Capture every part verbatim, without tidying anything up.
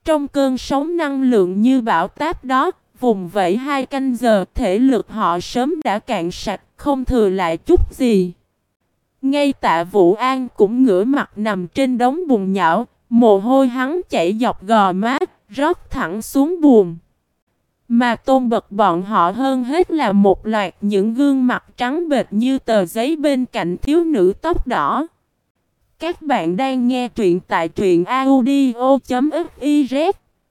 Trong cơn sóng năng lượng như bão táp đó, vùng vẫy hai canh giờ, thể lực họ sớm đã cạn sạch, không thừa lại chút gì. Ngay Tạ Vũ An cũng ngửa mặt nằm trên đống bùn nhão, mồ hôi hắn chảy dọc gò má, rót thẳng xuống buồng. Mà tôn bật bọn họ hơn hết là một loạt những gương mặt trắng bệch như tờ giấy bên cạnh thiếu nữ tóc đỏ. Các bạn đang nghe truyện tại truyện audio chấm fiz.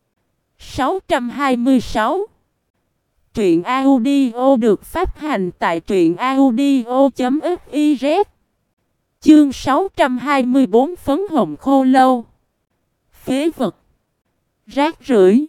sáu trăm hai mươi sáu. Truyện audio được phát hành tại truyện audio chấm fiz. Chương sáu trăm hai mươi bốn, phấn hồng khô lâu. Phế vật. Rác rưởi.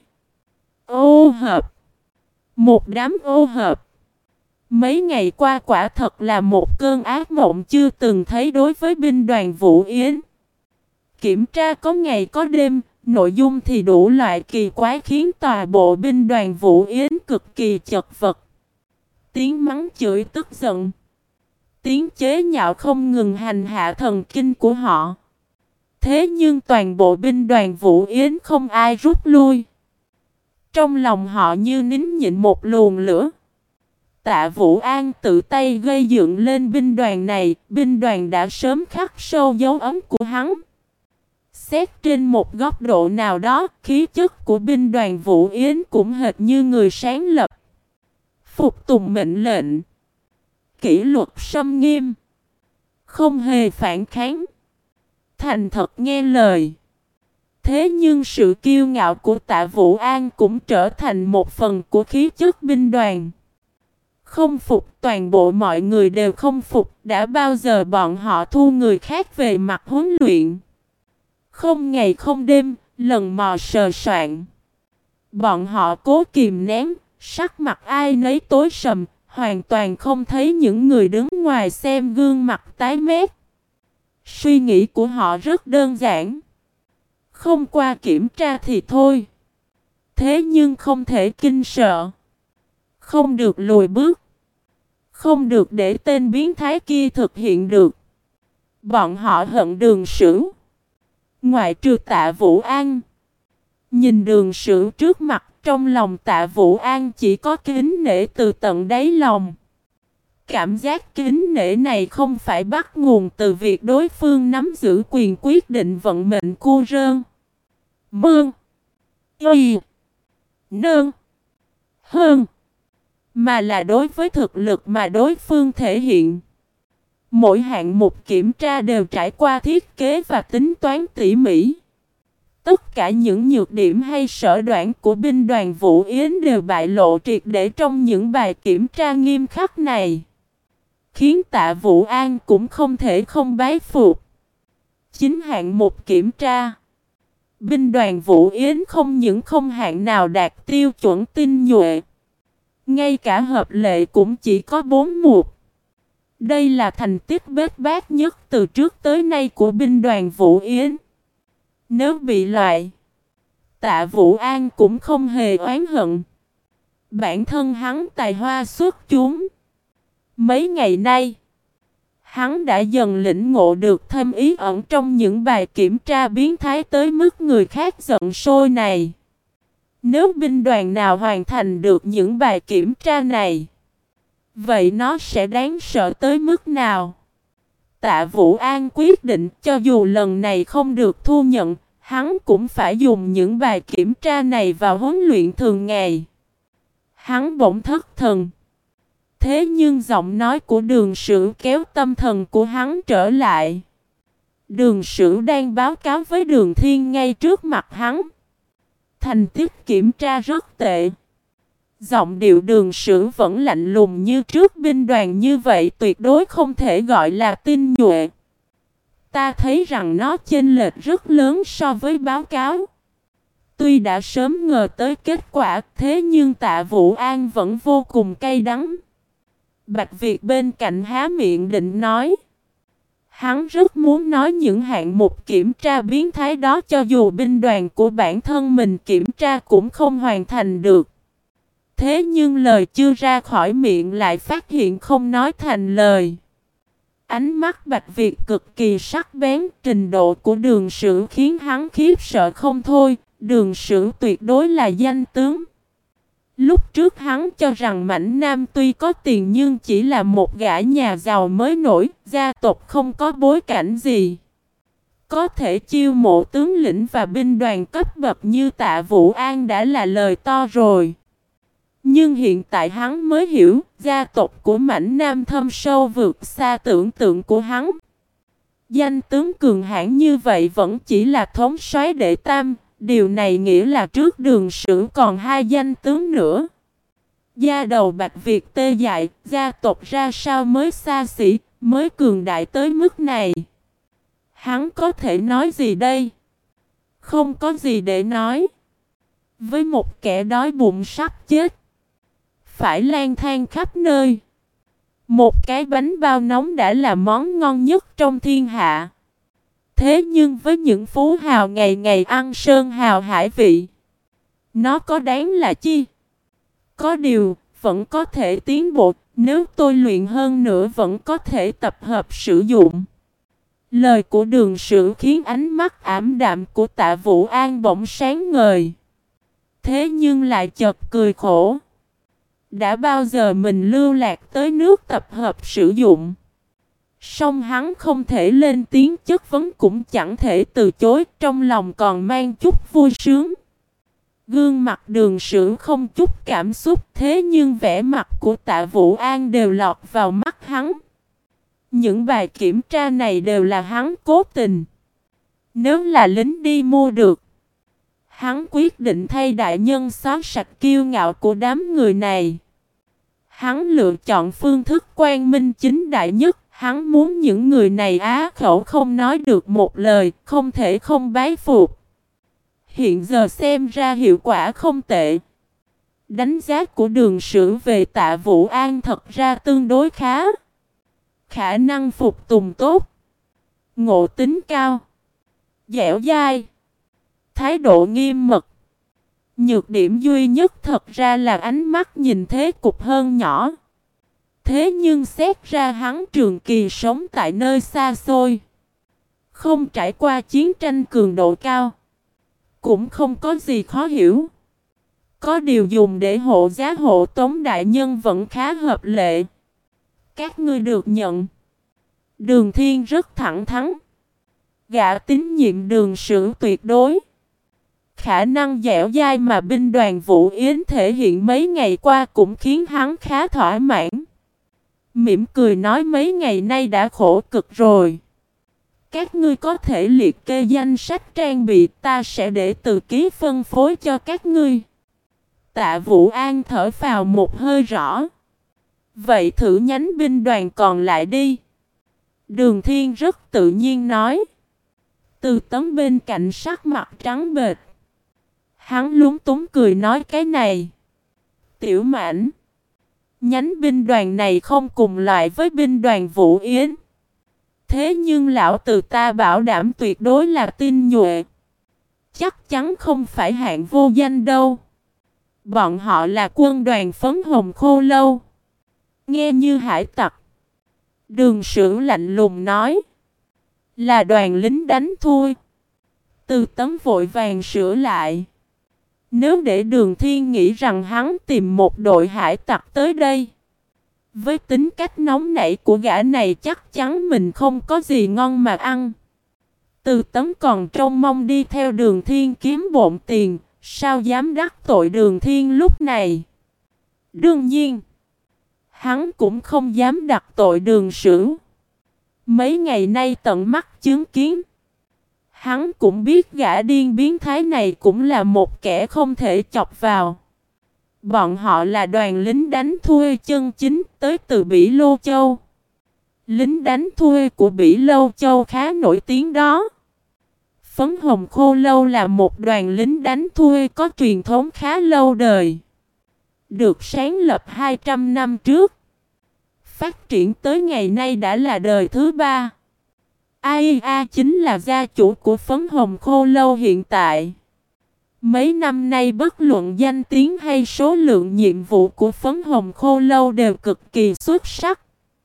Ô hợp. Một đám ô hợp. Mấy ngày qua quả thật là một cơn ác mộng chưa từng thấy đối với binh đoàn Vũ Yến. Kiểm tra có ngày có đêm, nội dung thì đủ loại kỳ quái khiến tòa bộ binh đoàn Vũ Yến cực kỳ chật vật. Tiếng mắng chửi tức giận, tiếng chế nhạo không ngừng hành hạ thần kinh của họ. Thế nhưng toàn bộ binh đoàn Vũ Yến không ai rút lui. Trong lòng họ như nín nhịn một luồng lửa. Tạ Vũ An tự tay gây dựng lên binh đoàn này, binh đoàn đã sớm khắc sâu dấu ấn của hắn. Xét trên một góc độ nào đó, khí chất của binh đoàn Vũ Yến cũng hệt như người sáng lập. Phục tùng mệnh lệnh, kỷ luật xâm nghiêm, không hề phản kháng, thành thật nghe lời. Thế nhưng sự kiêu ngạo của Tạ Vũ An cũng trở thành một phần của khí chất binh đoàn. Không phục, toàn bộ mọi người đều không phục. Đã bao giờ bọn họ thu người khác về mặt huấn luyện? Không ngày không đêm, lần mò sờ soạn. Bọn họ cố kìm nén, sắc mặt ai nấy tối sầm, hoàn toàn không thấy những người đứng ngoài xem gương mặt tái mét. Suy nghĩ của họ rất đơn giản. Không qua kiểm tra thì thôi. Thế nhưng không thể kinh sợ. Không được lùi bước. Không được để tên biến thái kia thực hiện được. Bọn họ hận Đường Sửu. Ngoại trừ Tạ Vũ An. Nhìn Đường Sửu trước mặt, trong lòng Tạ Vũ An chỉ có kính nể từ tận đáy lòng. Cảm giác kính nể này không phải bắt nguồn từ việc đối phương nắm giữ quyền quyết định vận mệnh cô rơn. Mương. Y. Nương. Hơn. Mà là đối với thực lực mà đối phương thể hiện. Mỗi hạng mục kiểm tra đều trải qua thiết kế và tính toán tỉ mỉ. Tất cả những nhược điểm hay sở đoản của binh đoàn Vũ Yến đều bại lộ triệt để trong những bài kiểm tra nghiêm khắc này. Khiến Tạ Vũ An cũng không thể không bái phục. Chính hạng mục kiểm tra. Binh đoàn Vũ Yến không những không hạng nào đạt tiêu chuẩn tinh nhuệ. Ngay cả hợp lệ cũng chỉ có bốn mục. Đây là thành tích bết bát nhất từ trước tới nay của binh đoàn Vũ Yến. Nếu bị loại, Tạ Vũ An cũng không hề oán hận. Bản thân hắn tài hoa xuất chúng. Mấy ngày nay, hắn đã dần lĩnh ngộ được thêm ý ẩn trong những bài kiểm tra biến thái tới mức người khác giận sôi này. Nếu binh đoàn nào hoàn thành được những bài kiểm tra này, vậy nó sẽ đáng sợ tới mức nào? Tạ Vũ An quyết định cho dù lần này không được thu nhận, hắn cũng phải dùng những bài kiểm tra này vào huấn luyện thường ngày. Hắn bỗng thất thần. Thế nhưng giọng nói của Đường Sửu kéo tâm thần của hắn trở lại. Đường Sửu đang báo cáo với Đường Thiên ngay trước mặt hắn. Thành tích kiểm tra rất tệ. Giọng điệu Đường Sửu vẫn lạnh lùng như trước, binh đoàn như vậy tuyệt đối không thể gọi là tinh nhuệ. Ta thấy rằng nó chênh lệch rất lớn so với báo cáo. Tuy đã sớm ngờ tới kết quả, thế nhưng Tạ Vũ An vẫn vô cùng cay đắng. Bạch Việt bên cạnh há miệng định nói. Hắn rất muốn nói những hạng mục kiểm tra biến thái đó cho dù binh đoàn của bản thân mình kiểm tra cũng không hoàn thành được. Thế nhưng lời chưa ra khỏi miệng lại phát hiện không nói thành lời. Ánh mắt Bạch Việt cực kỳ sắc bén, trình độ của Đường Sửu khiến hắn khiếp sợ không thôi, Đường Sử tuyệt đối là danh tướng. Lúc trước hắn cho rằng Mãnh Nam tuy có tiền nhưng chỉ là một gã nhà giàu mới nổi, gia tộc không có bối cảnh gì. Có thể chiêu mộ tướng lĩnh và binh đoàn cấp bậc như Tạ Vũ An đã là lời to rồi. Nhưng hiện tại hắn mới hiểu, gia tộc của Mãnh Nam thâm sâu vượt xa tưởng tượng của hắn. Danh tướng cường hãn như vậy vẫn chỉ là thống soái đệ tam, điều này nghĩa là trước Đường Sử còn hai danh tướng nữa. Da đầu Bạch Việt tê dại, gia tộc ra sao mới xa xỉ, mới cường đại tới mức này. Hắn có thể nói gì đây? Không có gì để nói. Với một kẻ đói bụng sắp chết, phải lang thang khắp nơi. Một cái bánh bao nóng đã là món ngon nhất trong thiên hạ. Thế nhưng với những phú hào ngày ngày ăn sơn hào hải vị, nó có đáng là chi? Có điều, vẫn có thể tiến bộ, nếu tôi luyện hơn nữa vẫn có thể tập hợp sử dụng. Lời của Đường Sử khiến ánh mắt ảm đạm của Tạ Vũ An bỗng sáng ngời. Thế nhưng lại chợt cười khổ. Đã bao giờ mình lưu lạc tới nước tập hợp sử dụng? Song hắn không thể lên tiếng chất vấn cũng chẳng thể từ chối, trong lòng còn mang chút vui sướng. Gương mặt Đường Sử không chút cảm xúc, thế nhưng vẻ mặt của Tạ Vũ An đều lọt vào mắt hắn. Những bài kiểm tra này đều là hắn cố tình. Nếu là lính đi mua được, hắn quyết định thay đại nhân xóa sạch kiêu ngạo của đám người này. Hắn lựa chọn phương thức quang minh chính đại nhất. Hắn muốn những người này á khẩu không nói được một lời, không thể không bái phục. Hiện giờ xem ra hiệu quả không tệ. Đánh giá của Đường Sử về Tạ Vũ An thật ra tương đối khá. Khả năng phục tùng tốt, ngộ tính cao, dẻo dai, thái độ nghiêm mật. Nhược điểm duy nhất thật ra là ánh mắt nhìn thế cục hơn nhỏ. Thế nhưng xét ra hắn trường kỳ sống tại nơi xa xôi, không trải qua chiến tranh cường độ cao, cũng không có gì khó hiểu. Có điều dùng để hộ giá hộ tống đại nhân vẫn khá hợp lệ. Các ngươi được nhận. Đường Thiên rất thẳng thắn. Gã tín nhiệm Đường Sử tuyệt đối. Khả năng dẻo dai mà binh đoàn Vũ Yến thể hiện mấy ngày qua cũng khiến hắn khá thỏa mãn. Mỉm cười nói mấy ngày nay đã khổ cực rồi. Các ngươi có thể liệt kê danh sách trang bị, ta sẽ để từ ký phân phối cho các ngươi. Tạ Vũ An thở phào một hơi rõ. Vậy thử nhánh binh đoàn còn lại đi. Đường Thiên rất tự nhiên nói. Từ Tấn bên cạnh sắc mặt trắng bệch. Hắn lúng túng cười nói cái này. Tiểu Mãnh, nhánh binh đoàn này không cùng loại với binh đoàn Vũ Yến. Thế nhưng lão từ ta bảo đảm tuyệt đối là tinh nhuệ. Chắc chắn không phải hạng vô danh đâu. Bọn họ là quân đoàn phấn hồng khô lâu. Nghe như hải tặc. Đường Sử lạnh lùng nói. Là đoàn lính đánh thui. Từ Tấn vội vàng sửa lại. Nếu để Đường Thiên nghĩ rằng hắn tìm một đội hải tặc tới đây, với tính cách nóng nảy của gã này chắc chắn mình không có gì ngon mà ăn. Từ Tấn còn trông mong đi theo Đường Thiên kiếm bộn tiền, sao dám đắc tội Đường Thiên lúc này. Đương nhiên, hắn cũng không dám đắc tội Đường Sử. Mấy ngày nay tận mắt chứng kiến, hắn cũng biết gã điên biến thái này cũng là một kẻ không thể chọc vào. Bọn họ là đoàn lính đánh thuê chân chính tới từ Bỉ Lô Châu. Lính đánh thuê của Bỉ Lô Châu khá nổi tiếng đó. Phấn Hồng Khô Lâu là một đoàn lính đánh thuê có truyền thống khá lâu đời. Được sáng lập hai trăm năm trước. Phát triển tới ngày nay đã là đời thứ ba. a i a chính là gia chủ của Phấn Hồng Khô Lâu hiện tại. Mấy năm nay bất luận danh tiếng hay số lượng nhiệm vụ của Phấn Hồng Khô Lâu đều cực kỳ xuất sắc.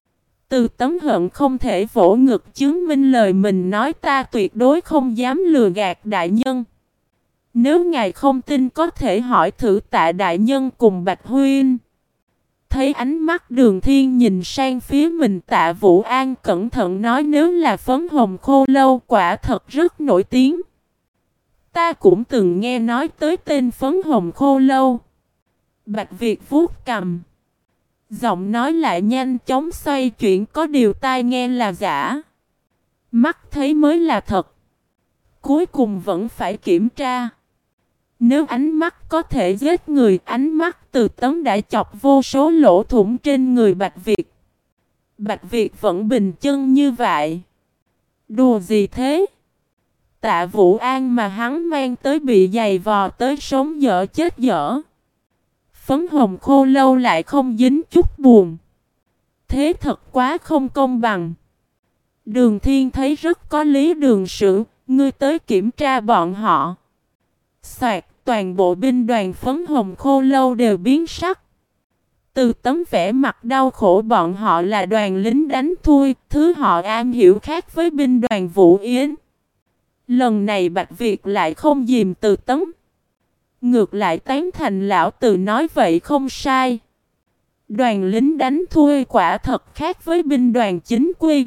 Từ Tấn hận không thể vỗ ngực chứng minh lời mình nói, ta tuyệt đối không dám lừa gạt đại nhân. Nếu ngài không tin có thể hỏi thử Tạ đại nhân cùng Bạch Huynh. Thấy ánh mắt Đường Thiên nhìn sang phía mình, Tạ Vũ An cẩn thận nói, nếu là phấn hồng khô lâu quả thật rất nổi tiếng. Ta cũng từng nghe nói tới tên phấn hồng khô lâu. Bạch Việt vuốt cằm. Giọng nói lại nhanh chóng xoay chuyển, có điều tai nghe là giả. Mắt thấy mới là thật. Cuối cùng vẫn phải kiểm tra. Nếu ánh mắt có thể giết người, ánh mắt Từ Tấn đã chọc vô số lỗ thủng trên người Bạch Việt. Bạch Việt vẫn bình chân như vậy. Đùa gì thế? Tạ Vũ An mà hắn mang tới bị giày vò tới sống dở chết dở. Phấn hồng khô lâu lại không dính chút buồn. Thế thật quá không công bằng. Đường Thiên thấy rất có lý. Đường Sử, ngươi tới kiểm tra bọn họ. Soạt, toàn bộ binh đoàn phấn hồng khô lâu đều biến sắc. Từ Tấm vẻ mặt đau khổ, bọn họ là đoàn lính đánh thui, thứ họ am hiểu khác với binh đoàn Vũ Yến. Lần này Bạch Việt lại không dìm Từ Tấm. Ngược lại tán thành lão Từ nói vậy không sai. Đoàn lính đánh thui quả thật khác với binh đoàn chính quy.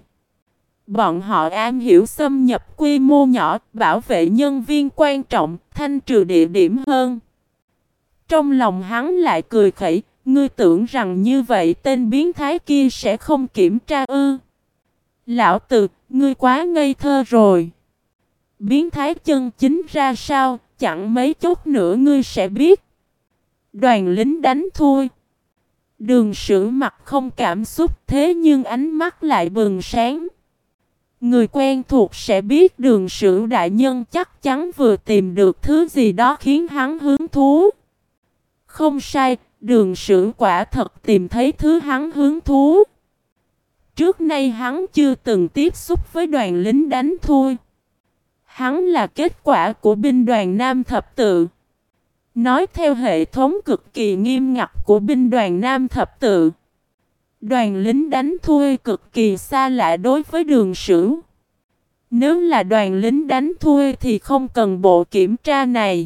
Bọn họ am hiểu xâm nhập quy mô nhỏ, bảo vệ nhân viên quan trọng, thanh trừ địa điểm hơn. Trong lòng hắn lại cười khẩy, ngươi tưởng rằng như vậy tên biến thái kia sẽ không kiểm tra ư? Lão Từ, ngươi quá ngây thơ rồi. Biến thái chân chính ra sao, chẳng mấy chốc nữa ngươi sẽ biết. Đoàn lính đánh thui. Đường Sử mặt không cảm xúc, thế nhưng ánh mắt lại bừng sáng. Người quen thuộc sẽ biết Đường Sử đại nhân chắc chắn vừa tìm được thứ gì đó khiến hắn hứng thú. Không sai, Đường Sử quả thật tìm thấy thứ hắn hứng thú. Trước nay hắn chưa từng tiếp xúc với đoàn lính đánh thui. Hắn là kết quả của binh đoàn Nam Thập Tự. Nói theo hệ thống cực kỳ nghiêm ngặt của binh đoàn Nam Thập Tự, đoàn lính đánh thui cực kỳ xa lạ đối với Đường Sử. Nếu là đoàn lính đánh thui thì không cần bộ kiểm tra này.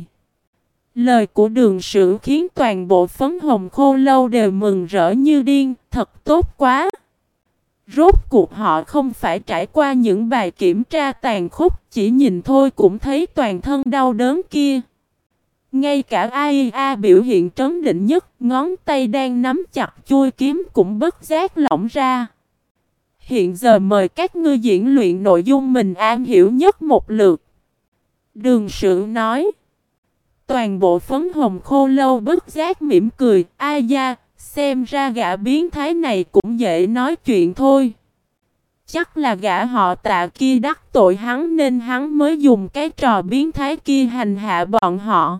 Lời của Đường Sử khiến toàn bộ phấn hồng khô lâu đều mừng rỡ như điên, thật tốt quá. Rốt cuộc họ không phải trải qua những bài kiểm tra tàn khốc, chỉ nhìn thôi cũng thấy toàn thân đau đớn kia. Ngay cả a i a biểu hiện trấn định nhất, ngón tay đang nắm chặt chuôi kiếm cũng bất giác lỏng ra. Hiện giờ mời các ngươi diễn luyện nội dung mình am hiểu nhất một lượt. Đường Sử nói. Toàn bộ phấn hồng khô lâu bất giác mỉm cười. Ai da, xem ra gã biến thái này cũng dễ nói chuyện thôi. Chắc là gã họ Tạ kia đắc tội hắn nên hắn mới dùng cái trò biến thái kia hành hạ bọn họ.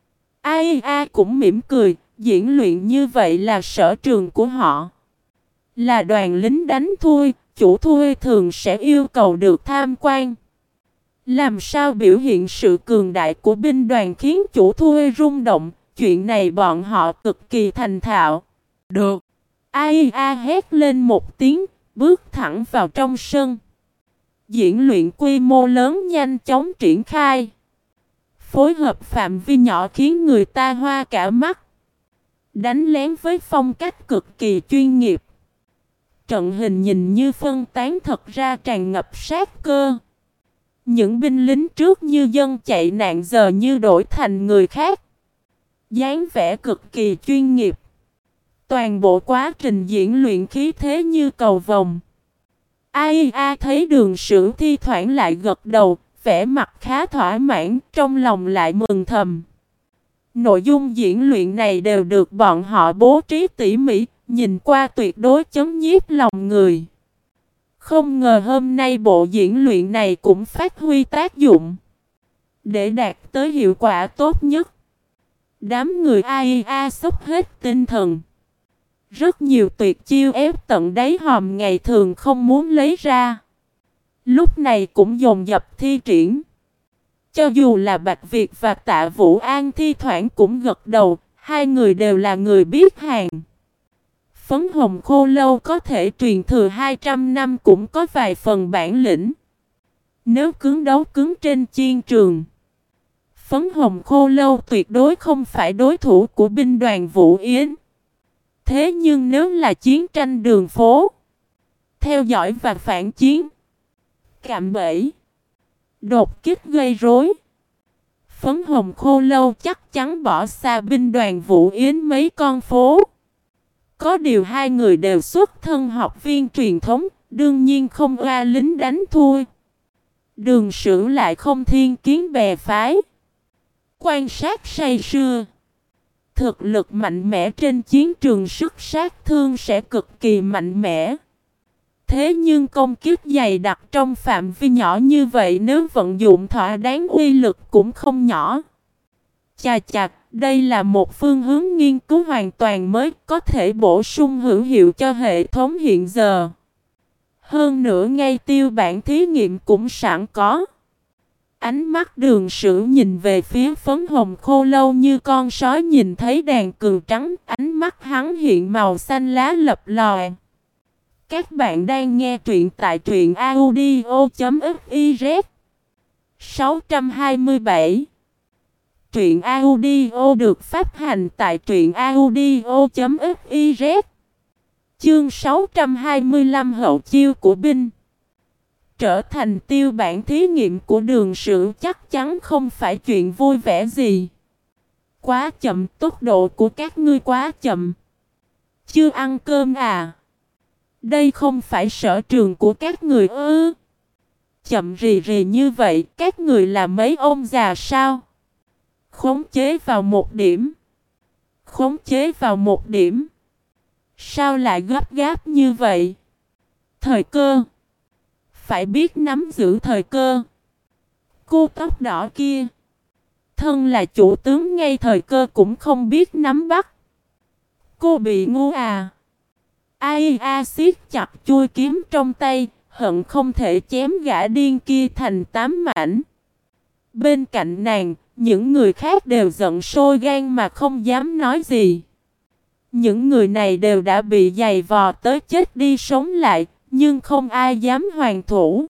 Ai a cũng mỉm cười, diễn luyện như vậy là sở trường của họ. Là đoàn lính đánh thui, chủ thui thường sẽ yêu cầu được tham quan. Làm sao biểu hiện sự cường đại của binh đoàn khiến chủ thui rung động, chuyện này bọn họ cực kỳ thành thạo. Được. Ai a hét lên một tiếng, bước thẳng vào trong sân. Diễn luyện quy mô lớn nhanh chóng triển khai. Phối hợp phạm vi nhỏ khiến người ta hoa cả mắt. Đánh lén với phong cách cực kỳ chuyên nghiệp. Trận hình nhìn như phân tán, thật ra tràn ngập sát cơ. Những binh lính trước như dân chạy nạn giờ như đổi thành người khác. Dáng vẻ cực kỳ chuyên nghiệp. Toàn bộ quá trình diễn luyện khí thế như cầu vồng. Ai a thấy Đường Sử thi thoảng lại gật đầu, vẻ mặt khá thỏa mãn, trong lòng lại mừng thầm. Nội dung diễn luyện này đều được bọn họ bố trí tỉ mỉ, nhìn qua tuyệt đối chấn nhiếp lòng người. Không ngờ hôm nay bộ diễn luyện này cũng phát huy tác dụng. Để đạt tới hiệu quả tốt nhất, đám người a i a sốc hết tinh thần. Rất nhiều tuyệt chiêu ép tận đáy hòm ngày thường không muốn lấy ra, lúc này cũng dồn dập thi triển. Cho dù là Bạch Việt và Tạ Vũ An thi thoảng cũng gật đầu, hai người đều là người biết hàng. Phấn hồng khô lâu có thể truyền thừa hai trăm năm cũng có vài phần bản lĩnh. Nếu cứng đấu cứng trên chiến trường, Phấn Hồng Khô Lâu tuyệt đối không phải đối thủ của binh đoàn Vũ Yến. Thế nhưng nếu là chiến tranh đường phố, theo dõi và phản chiến, cạm bẫy, đột kích gây rối, Phấn Hồng Khô Lâu chắc chắn bỏ xa binh đoàn Vũ Yến mấy con phố. Có điều hai người đều xuất thân học viên truyền thống, đương nhiên không oa lính đánh thua. Đường Sử lại không thiên kiến bè phái, quan sát say sưa. Thực lực mạnh mẽ trên chiến trường sức sát thương sẽ cực kỳ mạnh mẽ. Thế nhưng công kích dày đặc trong phạm vi nhỏ như vậy nếu vận dụng thỏa đáng uy lực cũng không nhỏ. Chà chà, đây là một phương hướng nghiên cứu hoàn toàn mới, có thể bổ sung hữu hiệu cho hệ thống hiện giờ. Hơn nữa ngay tiêu bản thí nghiệm cũng sẵn có. Ánh mắt Đường Sử nhìn về phía Phấn Hồng Khô Lâu như con sói nhìn thấy đàn cừu trắng, ánh mắt hắn hiện màu xanh lá lập lòe. Các bạn đang nghe truyện tại truyện audio chấm fiz. sáu trăm hai mươi bảy. Truyện audio được phát hành tại truyện audio chấm fiz. Chương sáu trăm hai mươi lăm Hậu chiêu của binh. Trở thành tiêu bản thí nghiệm của Đường Sử chắc chắn không phải chuyện vui vẻ gì. Quá chậm, tốc độ của các ngươi quá chậm. Chưa ăn cơm à? Đây không phải sở trường của các người ư? Chậm rì rì như vậy, các người là mấy ông già sao? Khống chế vào một điểm. Khống chế vào một điểm. Sao lại gấp gáp như vậy? Thời cơ. Phải biết nắm giữ thời cơ. Cô tóc đỏ kia, thân là chủ tướng ngay thời cơ cũng không biết nắm bắt. Cô bị ngu à? Ai a siết chặt chuôi kiếm trong tay, hận không thể chém gã điên kia thành tám mảnh. Bên cạnh nàng, những người khác đều giận sôi gan mà không dám nói gì. Những người này đều đã bị giày vò tới chết đi sống lại, nhưng không ai dám hoàn thủ.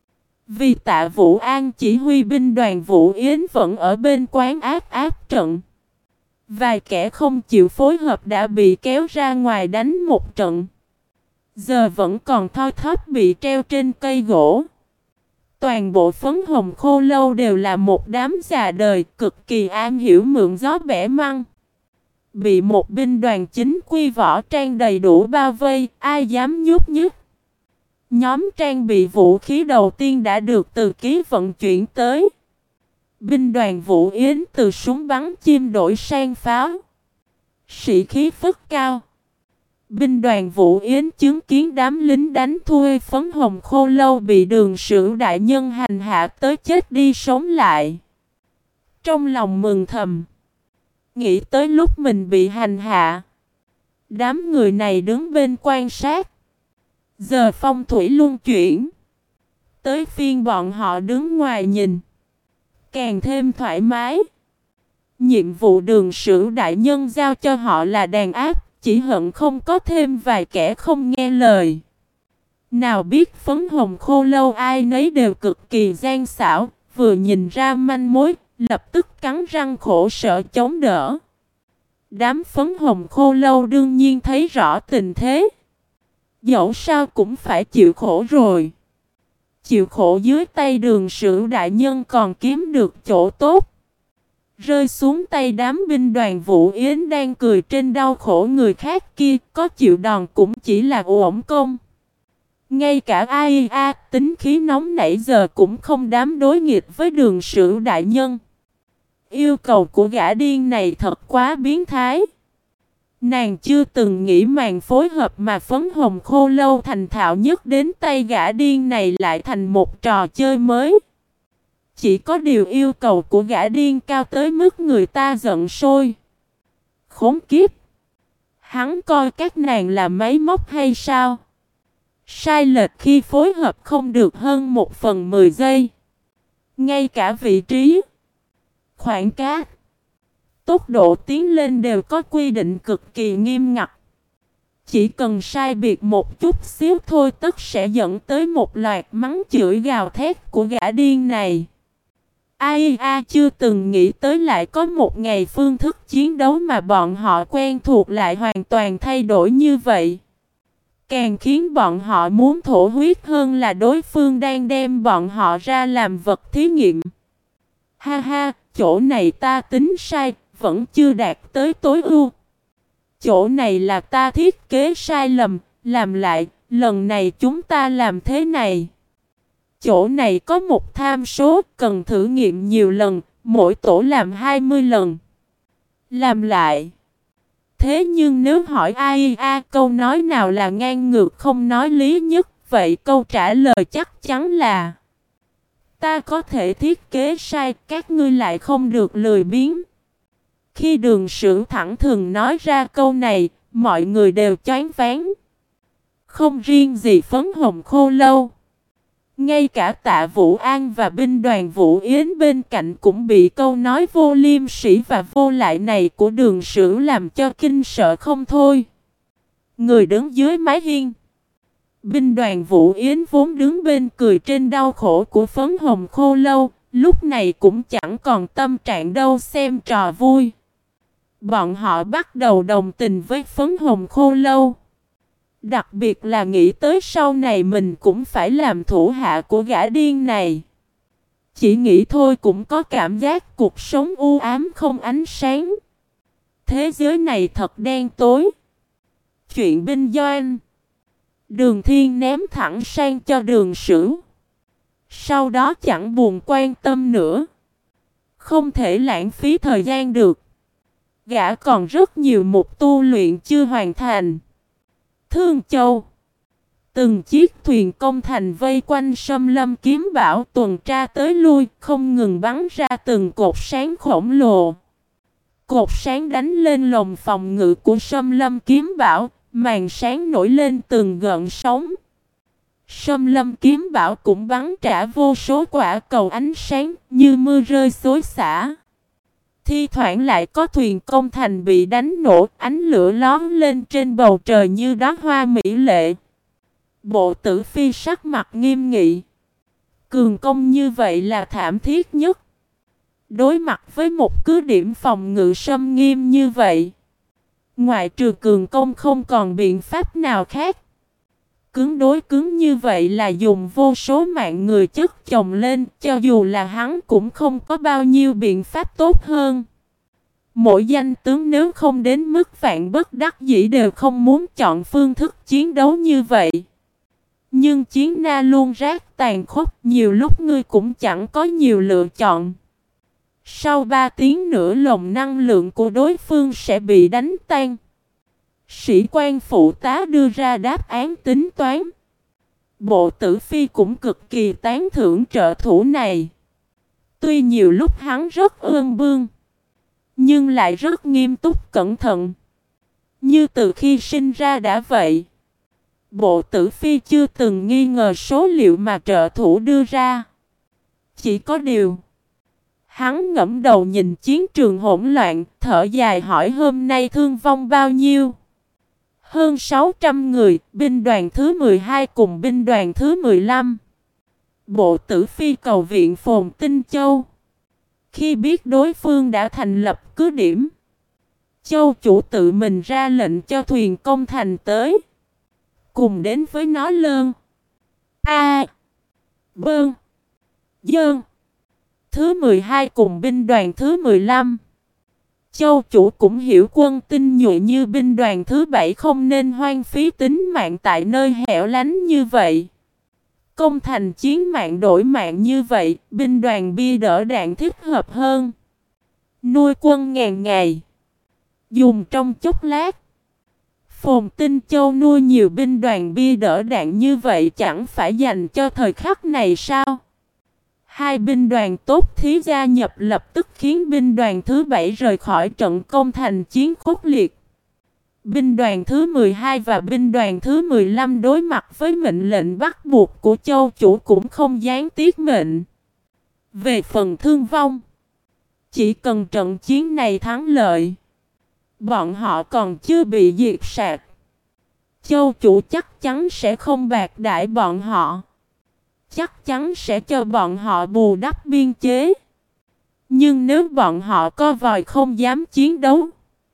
Vì Tạ Vũ An chỉ huy binh đoàn Vũ Yến vẫn ở bên quán áp áp trận. Vài kẻ không chịu phối hợp đã bị kéo ra ngoài đánh một trận. Giờ vẫn còn thoi thóp bị treo trên cây gỗ. Toàn bộ Phấn Hồng Khô Lâu đều là một đám già đời cực kỳ am hiểu mượn gió bẻ măng. Bị một binh đoàn chính quy võ trang đầy đủ bao vây, ai dám nhúc nhích. Nhóm trang bị vũ khí đầu tiên đã được từ ký vận chuyển tới. Binh đoàn Vũ Yến từ súng bắn chim đổi sang pháo. Sĩ khí phất cao. Binh đoàn Vũ Yến chứng kiến đám lính đánh thua Phấn Hồng Khô Lâu bị Đường Sử đại nhân hành hạ tới chết đi sống lại. Trong lòng mừng thầm. Nghĩ tới lúc mình bị hành hạ. Đám người này đứng bên quan sát. Giờ phong thủy luân chuyển. Tới phiên bọn họ đứng ngoài nhìn. Càng thêm thoải mái. Nhiệm vụ Đường Sử đại nhân giao cho họ là đàn áp. Chỉ hận không có thêm vài kẻ không nghe lời. Nào biết Phấn Hồng Khô Lâu ai nấy đều cực kỳ gian xảo. Vừa nhìn ra manh mối, lập tức cắn răng khổ sở chống đỡ. Đám Phấn Hồng Khô Lâu đương nhiên thấy rõ tình thế. Dẫu sao cũng phải chịu khổ rồi. Chịu khổ dưới tay Đường Sử đại nhân còn kiếm được chỗ tốt. Rơi xuống tay đám binh đoàn Vũ Yến đang cười trên đau khổ người khác kia, có chịu đòn cũng chỉ là uổng công. Ngay cả a i a tính khí nóng nảy giờ cũng không dám đối nghịch với Đường Sử đại nhân. Yêu cầu của gã điên này thật quá biến thái. Nàng chưa từng nghĩ màn phối hợp mà Phấn Hồng Khô Lâu thành thạo nhất đến tay gã điên này lại thành một trò chơi mới. Chỉ có điều yêu cầu của gã điên cao tới mức người ta giận sôi. Khốn kiếp! Hắn coi các nàng là máy móc hay sao? Sai lệch khi phối hợp không được hơn một phần mười giây. Ngay cả vị trí, khoảng cách, tốc độ tiến lên đều có quy định cực kỳ nghiêm ngặt. Chỉ cần sai biệt một chút xíu thôi tất sẽ dẫn tới một loạt mắng chửi gào thét của gã điên này. a i a chưa từng nghĩ tới lại có một ngày phương thức chiến đấu mà bọn họ quen thuộc lại hoàn toàn thay đổi như vậy. Càng khiến bọn họ muốn thổ huyết hơn là đối phương đang đem bọn họ ra làm vật thí nghiệm. Ha ha, chỗ này ta tính sai, vẫn chưa đạt tới tối ưu. Chỗ này là ta thiết kế sai lầm, làm lại, lần này chúng ta làm thế này. Chỗ này có một tham số, cần thử nghiệm nhiều lần, mỗi tổ làm hai mươi lần. Làm lại. Thế nhưng nếu hỏi a i a câu nói nào là ngang ngược không nói lý nhất, vậy câu trả lời chắc chắn là ta có thể thiết kế sai, các ngươi lại không được lười biếng. Khi Đường Sửu thẳng thừng nói ra câu này, mọi người đều choáng váng. Không riêng gì Phấn Hồng Khô Lâu, ngay cả Tạ Vũ An và binh đoàn Vũ Yến bên cạnh cũng bị câu nói vô liêm sỉ và vô lại này của Đường Sửu làm cho kinh sợ không thôi. Người đứng dưới mái hiên, binh đoàn Vũ Yến vốn đứng bên cười trên đau khổ của Phấn Hồng Khô Lâu, lúc này cũng chẳng còn tâm trạng đâu xem trò vui. Bọn họ bắt đầu đồng tình với Phấn Hồng Khô Lâu. Đặc biệt là nghĩ tới sau này mình cũng phải làm thủ hạ của gã điên này. Chỉ nghĩ thôi cũng có cảm giác cuộc sống u ám không ánh sáng. Thế giới này thật đen tối. Chuyện binh doanh. Đường Thiên ném thẳng sang cho Đường Sửu. Sau đó chẳng buồn quan tâm nữa. Không thể lãng phí thời gian được. Gã còn rất nhiều mục tu luyện chưa hoàn thành. Thương Châu. Từng chiếc thuyền công thành vây quanh Sâm Lâm Kiếm Bảo tuần tra tới lui, không ngừng bắn ra từng cột sáng khổng lồ. Cột sáng đánh lên lồng phòng ngự của Sâm Lâm Kiếm Bảo, màn sáng nổi lên từng gợn sóng. Sâm Lâm Kiếm Bảo cũng bắn trả vô số quả cầu ánh sáng như mưa rơi xối xả. Thi thoảng lại có thuyền công thành bị đánh nổ, ánh lửa lóm lên trên bầu trời như đóa hoa mỹ lệ. Bộ Tử Phi sắc mặt nghiêm nghị. Cường công như vậy là thảm thiết nhất. Đối mặt với một cứ điểm phòng ngự sâm nghiêm như vậy, ngoại trừ cường công không còn biện pháp nào khác. Cứng đối cứng như vậy là dùng vô số mạng người chất chồng lên, cho dù là hắn cũng không có bao nhiêu biện pháp tốt hơn. Mỗi danh tướng nếu không đến mức vạn bất đắc dĩ đều không muốn chọn phương thức chiến đấu như vậy. Nhưng chiến na luôn rác tàn khốc, nhiều lúc ngươi cũng chẳng có nhiều lựa chọn. Sau ba tiếng nữa lồng năng lượng của đối phương sẽ bị đánh tan. Sĩ quan phụ tá đưa ra đáp án tính toán. Bộ Tử Phi cũng cực kỳ tán thưởng trợ thủ này. Tuy nhiều lúc hắn rất ương bướng, nhưng lại rất nghiêm túc cẩn thận. Như từ khi sinh ra đã vậy. Bộ Tử Phi chưa từng nghi ngờ số liệu mà trợ thủ đưa ra. Chỉ có điều, hắn ngẫm đầu nhìn chiến trường hỗn loạn, thở dài hỏi hôm nay thương vong bao nhiêu? Hơn sáu trăm người, binh đoàn thứ mười hai cùng binh đoàn thứ mười lăm. Bộ Tử Phi cầu viện Phồn Tinh Châu. Khi biết đối phương đã thành lập cứ điểm, Châu chủ tự mình ra lệnh cho thuyền công thành tới. Cùng đến với nó lơn. A. Bơn. Dơn. Thứ mười hai cùng binh đoàn thứ mười lăm. Châu chủ cũng hiểu quân tinh nhuệ như binh đoàn thứ bảy không nên hoang phí tính mạng tại nơi hẻo lánh như vậy. Công thành chiến mạng đổi mạng như vậy, binh đoàn bia đỡ đạn thích hợp hơn. Nuôi quân ngàn ngày, dùng trong chốc lát. Phồn Tinh Châu nuôi nhiều binh đoàn bia đỡ đạn như vậy chẳng phải dành cho thời khắc này sao? Hai binh đoàn tốt thí gia nhập lập tức khiến binh đoàn thứ bảy rời khỏi trận công thành chiến khốc liệt. Binh đoàn thứ mười hai và binh đoàn thứ mười lăm đối mặt với mệnh lệnh bắt buộc của châu chủ cũng không gián tiếc mệnh. Về phần thương vong, chỉ cần trận chiến này thắng lợi, bọn họ còn chưa bị diệt sạch, châu chủ chắc chắn sẽ không bạc đãi bọn họ. Chắc chắn sẽ cho bọn họ bù đắp biên chế. Nhưng nếu bọn họ co vòi không dám chiến đấu,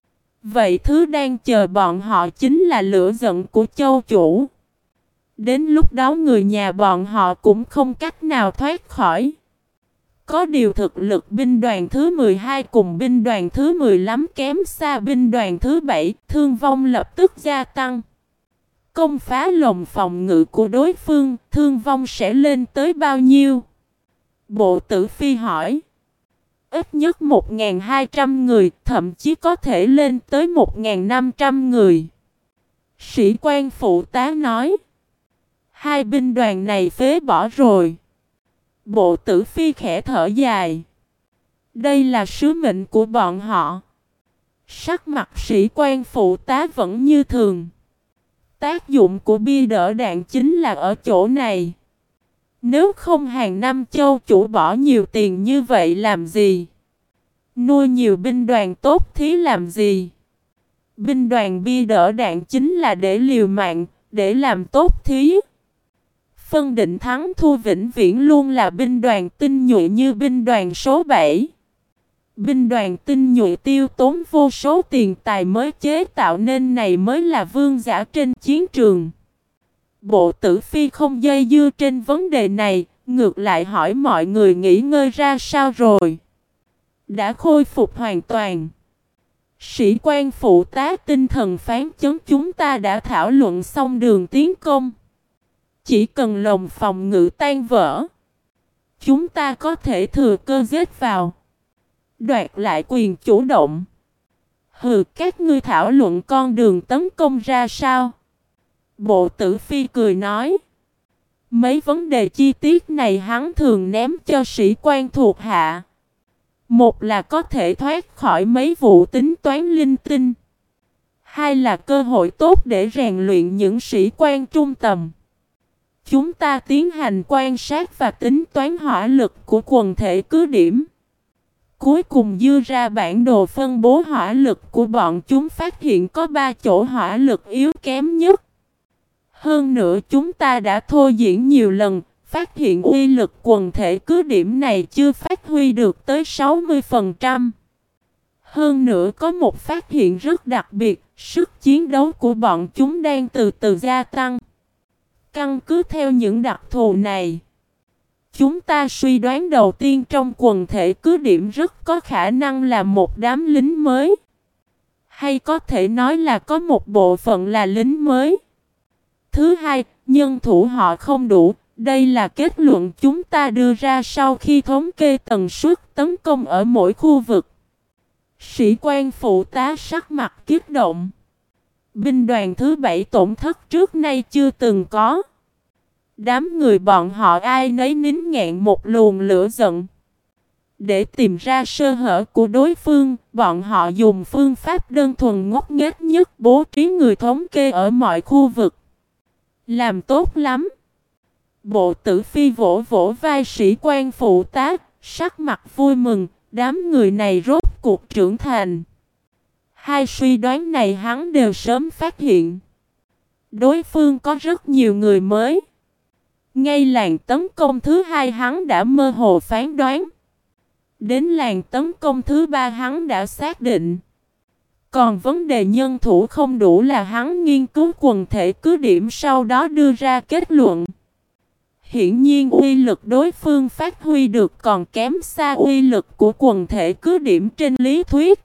vậy thứ đang chờ bọn họ chính là lửa giận của châu chủ. Đến lúc đó người nhà bọn họ cũng không cách nào thoát khỏi. Có điều thực lực binh đoàn thứ mười hai cùng binh đoàn thứ mười lăm kém xa binh đoàn thứ bảy, thương vong lập tức gia tăng. Công phá lồng phòng ngự của đối phương, thương vong sẽ lên tới bao nhiêu? Bộ Tử Phi hỏi. Ít nhất một nghìn hai trăm người, thậm chí có thể lên tới một nghìn năm trăm người. Sĩ quan phụ tá nói. Hai binh đoàn này phế bỏ rồi. Bộ Tử Phi khẽ thở dài. Đây là sứ mệnh của bọn họ. Sắc mặt sĩ quan phụ tá vẫn như thường. Tác dụng của bia đỡ đạn chính là ở chỗ này. Nếu không hàng năm châu chủ bỏ nhiều tiền như vậy làm gì? Nuôi nhiều binh đoàn tốt thí làm gì? Binh đoàn bia đỡ đạn chính là để liều mạng, để làm tốt thí. Phân định thắng thua vĩnh viễn luôn là binh đoàn tinh nhuệ như binh đoàn số bảy. Binh đoàn tinh nhuệ tiêu tốn vô số tiền tài mới chế tạo nên này mới là vương giả trên chiến trường. Bộ Tử Phi không dây dưa trên vấn đề này, ngược lại hỏi mọi người nghỉ ngơi ra sao rồi. Đã khôi phục hoàn toàn. Sĩ quan phụ tá tinh thần phán chấn chúng ta đã thảo luận xong đường tiến công. Chỉ cần lồng phòng ngự tan vỡ, chúng ta có thể thừa cơ giết vào, đoạt lại quyền chủ động. Hừ, các ngươi thảo luận con đường tấn công ra sao? Bộ Tử Phi cười nói. Mấy vấn đề chi tiết này hắn thường ném cho sĩ quan thuộc hạ. Một là có thể thoát khỏi mấy vụ tính toán linh tinh. Hai là cơ hội tốt để rèn luyện những sĩ quan trung tầm. Chúng ta tiến hành quan sát và tính toán hỏa lực của quần thể cứ điểm. Cuối cùng dư ra bản đồ phân bố hỏa lực của bọn chúng, phát hiện có ba chỗ hỏa lực yếu kém nhất. Hơn nữa chúng ta đã thô diễn nhiều lần, phát hiện uy lực quần thể cứ điểm này chưa phát huy được tới sáu mươi phần trăm. Hơn nữa có một phát hiện rất đặc biệt, sức chiến đấu của bọn chúng đang từ từ gia tăng. Căn cứ theo những đặc thù này, chúng ta suy đoán đầu tiên trong quần thể cứ điểm rất có khả năng là một đám lính mới. Hay có thể nói là có một bộ phận là lính mới. Thứ hai, nhân thủ họ không đủ. Đây là kết luận chúng ta đưa ra sau khi thống kê tần suất tấn công ở mỗi khu vực. Sĩ quan phụ tá sắc mặt kích động. Binh đoàn thứ bảy tổn thất trước nay chưa từng có. Đám người bọn họ ai nấy nín nghẹn một luồng lửa giận. Để tìm ra sơ hở của đối phương, bọn họ dùng phương pháp đơn thuần ngốc nghếch nhất, bố trí người thống kê ở mọi khu vực. Làm tốt lắm. Bộ Tử Phi vỗ vỗ vai sĩ quan phụ tá, sắc mặt vui mừng, đám người này rốt cuộc trưởng thành. Hai suy đoán này hắn đều sớm phát hiện. Đối phương có rất nhiều người mới. Ngay làn tấn công thứ hai hắn đã mơ hồ phán đoán. Đến làn tấn công thứ ba hắn đã xác định. Còn vấn đề nhân thủ không đủ là hắn nghiên cứu quần thể cứ điểm sau đó đưa ra kết luận. Hiển nhiên uy lực đối phương phát huy được còn kém xa uy lực của quần thể cứ điểm trên lý thuyết.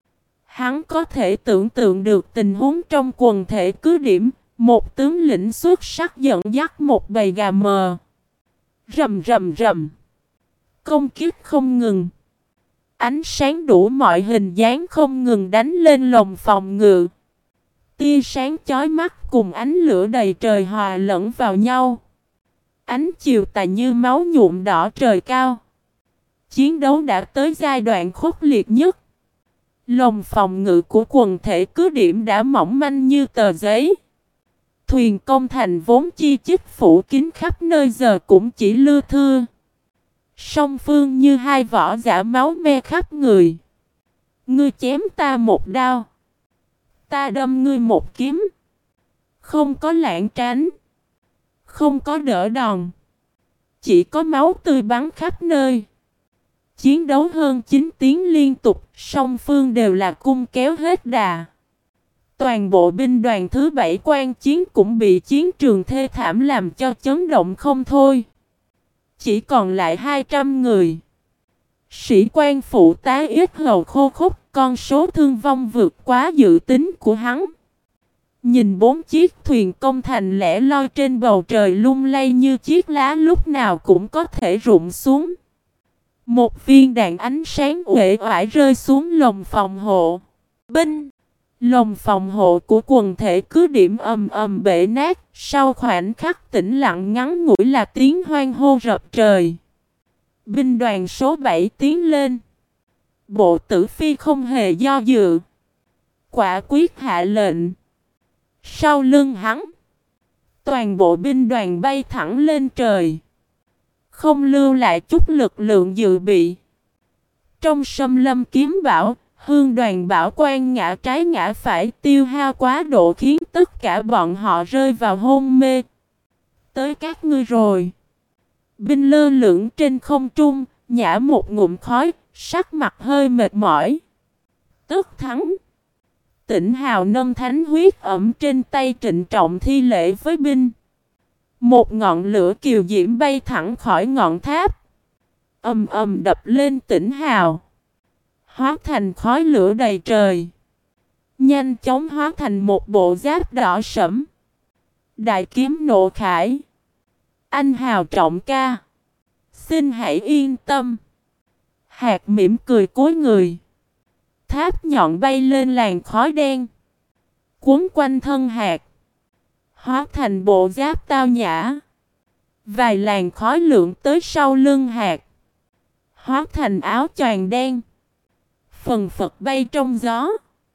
Hắn có thể tưởng tượng được tình huống trong quần thể cứ điểm, một tướng lĩnh xuất sắc dẫn dắt một bầy gà mờ. Rầm rầm rầm. Công kích không ngừng. Ánh sáng đủ mọi hình dáng không ngừng đánh lên lồng phòng ngự. Tia sáng chói mắt cùng ánh lửa đầy trời hòa lẫn vào nhau. Ánh chiều tà như máu nhuộm đỏ trời cao. Chiến đấu đã tới giai đoạn khốc liệt nhất. Lồng phòng ngự của quần thể cứ điểm đã mỏng manh như tờ giấy. Thuyền công thành vốn chi chít phủ kín khắp nơi giờ cũng chỉ lưa thưa. Song phương như hai võ giả máu me khắp người. Ngươi chém ta một đao, ta đâm ngươi một kiếm. Không có lảng tránh, không có đỡ đòn, chỉ có máu tươi bắn khắp nơi. chiến đấu hơn chín tiếng liên tục, song phương đều là cung kéo hết đà. Toàn bộ binh đoàn thứ bảy quan chiến cũng bị chiến trường thê thảm làm cho chấn động không thôi. Chỉ còn lại hai trăm người. Sĩ quan phụ tá ít hầu khô khốc, con số thương vong vượt quá dự tính của hắn. Nhìn bốn chiếc thuyền công thành lẻ loi trên bầu trời lung lay như chiếc lá lúc nào cũng có thể rụng xuống. Một viên đạn ánh sáng uể oải rơi xuống lồng phòng hộ. Binh! Lồng phòng hộ của quần thể cứ điểm ầm ầm bể nát, sau khoảnh khắc tĩnh lặng ngắn ngủi là tiếng hoan hô rập trời. Binh đoàn số bảy tiến lên. Bộ Tử Phi không hề do dự. Quả quyết hạ lệnh. Sau lưng hắn, toàn bộ binh đoàn bay thẳng lên trời. Không lưu lại chút lực lượng dự bị. Trong xâm lâm kiếm bão, hương đoàn bảo quan ngã trái ngã phải tiêu hao quá độ khiến tất cả bọn họ rơi vào hôn mê. Tới các ngươi rồi. Binh lơ lửng trên không trung, nhả một ngụm khói, sắc mặt hơi mệt mỏi. Tức thắng. Tĩnh Hào nâng thánh huyết ẩm trên tay trịnh trọng thi lễ với binh. Một ngọn lửa kiều diễm bay thẳng khỏi ngọn tháp. Ầm ầm đập lên Tĩnh Hào. Hóa thành khói lửa đầy trời. Nhanh chóng hóa thành một bộ giáp đỏ sẫm. Đại kiếm nộ khải. Anh Hào trọng ca. Xin hãy yên tâm. Hạt mỉm cười cúi người. Tháp nhọn bay lên làn khói đen. Cuốn quanh thân hạt. Hóa thành bộ giáp tao nhã. Vài làn khói lượn tới sau lưng hạt. Hóa thành áo choàng đen. Phần phật bay trong gió.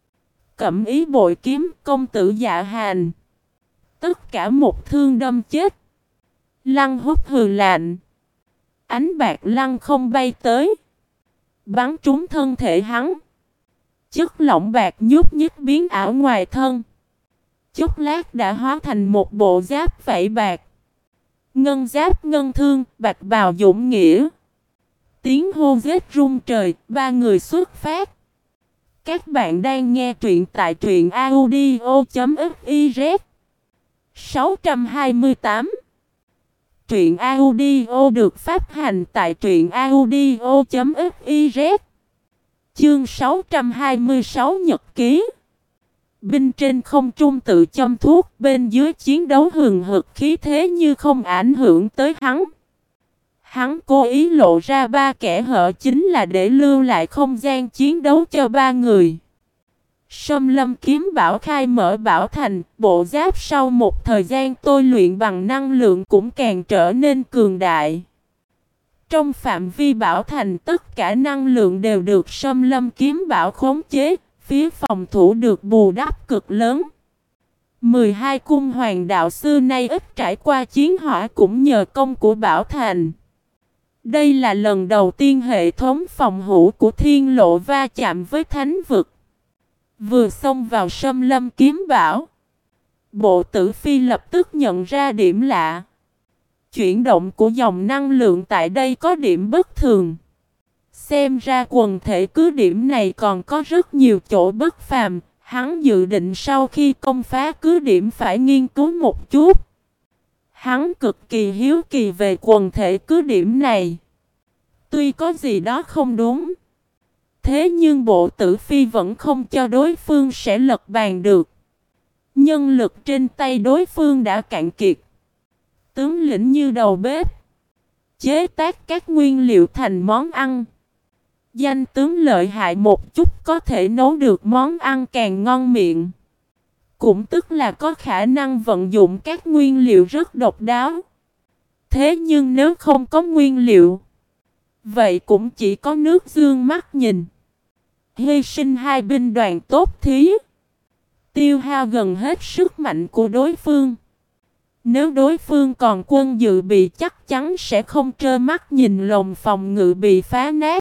Cẩm ý bội kiếm công tử Dạ Hành. Tất cả một thương đâm chết. Lăng hút hừ lạnh. Ánh bạc lăng không bay tới. Bắn trúng thân thể hắn. Chất lỏng bạc nhúc nhích biến ảo ngoài thân. Chốc lát đã hóa thành một bộ giáp vảy bạc. Ngân giáp ngân thương, bạch bào dũng nghĩa. Tiếng hô giết rung trời, ba người xuất phát. Các bạn đang nghe truyện tại truyện audio chấm fiz. sáu trăm hai mươi tám. Truyện audio được phát hành tại truyện audio chấm fiz. Chương sáu trăm hai mươi sáu Nhật ký. Binh trên không trung tự châm thuốc, bên dưới chiến đấu hừng hực khí thế như không ảnh hưởng tới hắn. Hắn cố ý lộ ra ba kẻ hở chính là để lưu lại không gian chiến đấu cho ba người. Sâm lâm kiếm bảo khai mở bảo thành, bộ giáp sau một thời gian tôi luyện bằng năng lượng cũng càng trở nên cường đại. Trong phạm vi bảo thành tất cả năng lượng đều được sâm lâm kiếm bảo khống chế, phía phòng thủ được bù đắp cực lớn. mười hai cung hoàng đạo xưa nay ít trải qua chiến hỏa cũng nhờ công của bảo thành. Đây là lần đầu tiên hệ thống phòng thủ của thiên lộ va chạm với thánh vực. Vừa xông vào sâm lâm kiếm bảo, Bộ Tử Phi lập tức nhận ra điểm lạ. Chuyển động của dòng năng lượng tại đây có điểm bất thường. Xem ra quần thể cứ điểm này còn có rất nhiều chỗ bất phàm. Hắn dự định sau khi công phá cứ điểm phải nghiên cứu một chút. Hắn cực kỳ hiếu kỳ về quần thể cứ điểm này. Tuy có gì đó không đúng, thế nhưng Bộ Tử Phi vẫn không cho đối phương sẽ lật bàn được. Nhân lực trên tay đối phương đã cạn kiệt. Tướng lĩnh như đầu bếp, chế tác các nguyên liệu thành món ăn. Danh tướng lợi hại một chút có thể nấu được món ăn càng ngon miệng. Cũng tức là có khả năng vận dụng các nguyên liệu rất độc đáo. Thế nhưng nếu không có nguyên liệu, vậy cũng chỉ có nước dương mắt nhìn. Hy sinh hai binh đoàn tốt thí, tiêu hao gần hết sức mạnh của đối phương. Nếu đối phương còn quân dự bị chắc chắn sẽ không trơ mắt nhìn lồng phòng ngự bị phá nát.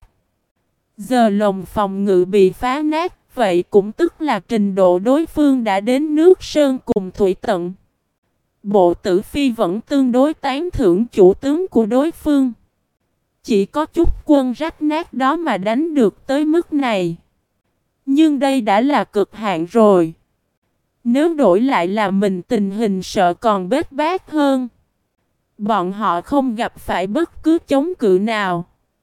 Giờ lồng phòng ngự bị phá nát, vậy cũng tức là trình độ đối phương đã đến nước sơn cùng thủy tận. Bộ Tử Phi vẫn tương đối tán thưởng chủ tướng của đối phương. chỉ có chút quân rách nát đó mà đánh được tới mức này. Nhưng đây đã là cực hạn rồi. Nếu đổi lại là mình tình hình sợ còn bết bát hơn. Bọn họ không gặp phải bất cứ chống cự nào.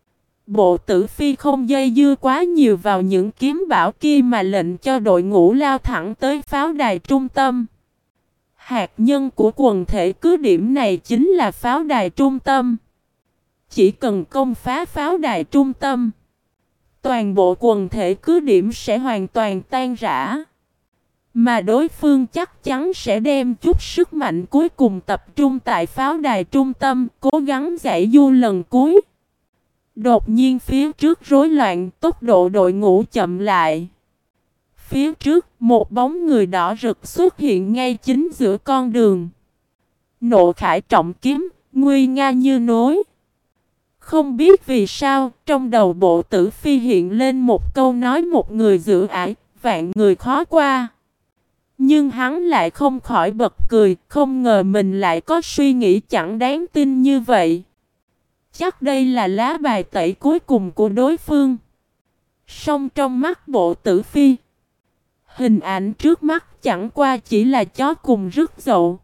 Bộ Tử Phi không dây dưa quá nhiều vào những kiếm bảo kia mà lệnh cho đội ngũ lao thẳng tới pháo đài trung tâm. Hạt nhân của quần thể cứ điểm này chính là pháo đài trung tâm. Chỉ cần công phá pháo đài trung tâm, toàn bộ quần thể cứ điểm sẽ hoàn toàn tan rã. Mà đối phương chắc chắn sẽ đem chút sức mạnh cuối cùng tập trung tại pháo đài trung tâm, cố gắng giải du lần cuối. Đột nhiên phía trước rối loạn, tốc độ đội ngũ chậm lại. Phía trước, một bóng người đỏ rực xuất hiện ngay chính giữa con đường. Nộ khải trọng kiếm, nguy nga như núi. Không biết vì sao, trong đầu Bộ Tử Phi hiện lên một câu nói một người giữ ải, vạn người khó qua. Nhưng hắn lại không khỏi bật cười, không ngờ mình lại có suy nghĩ chẳng đáng tin như vậy. Chắc đây là lá bài tẩy cuối cùng của đối phương. Song trong mắt Bộ Tử Phi, hình ảnh trước mắt chẳng qua chỉ là chó cùng rứt dậu.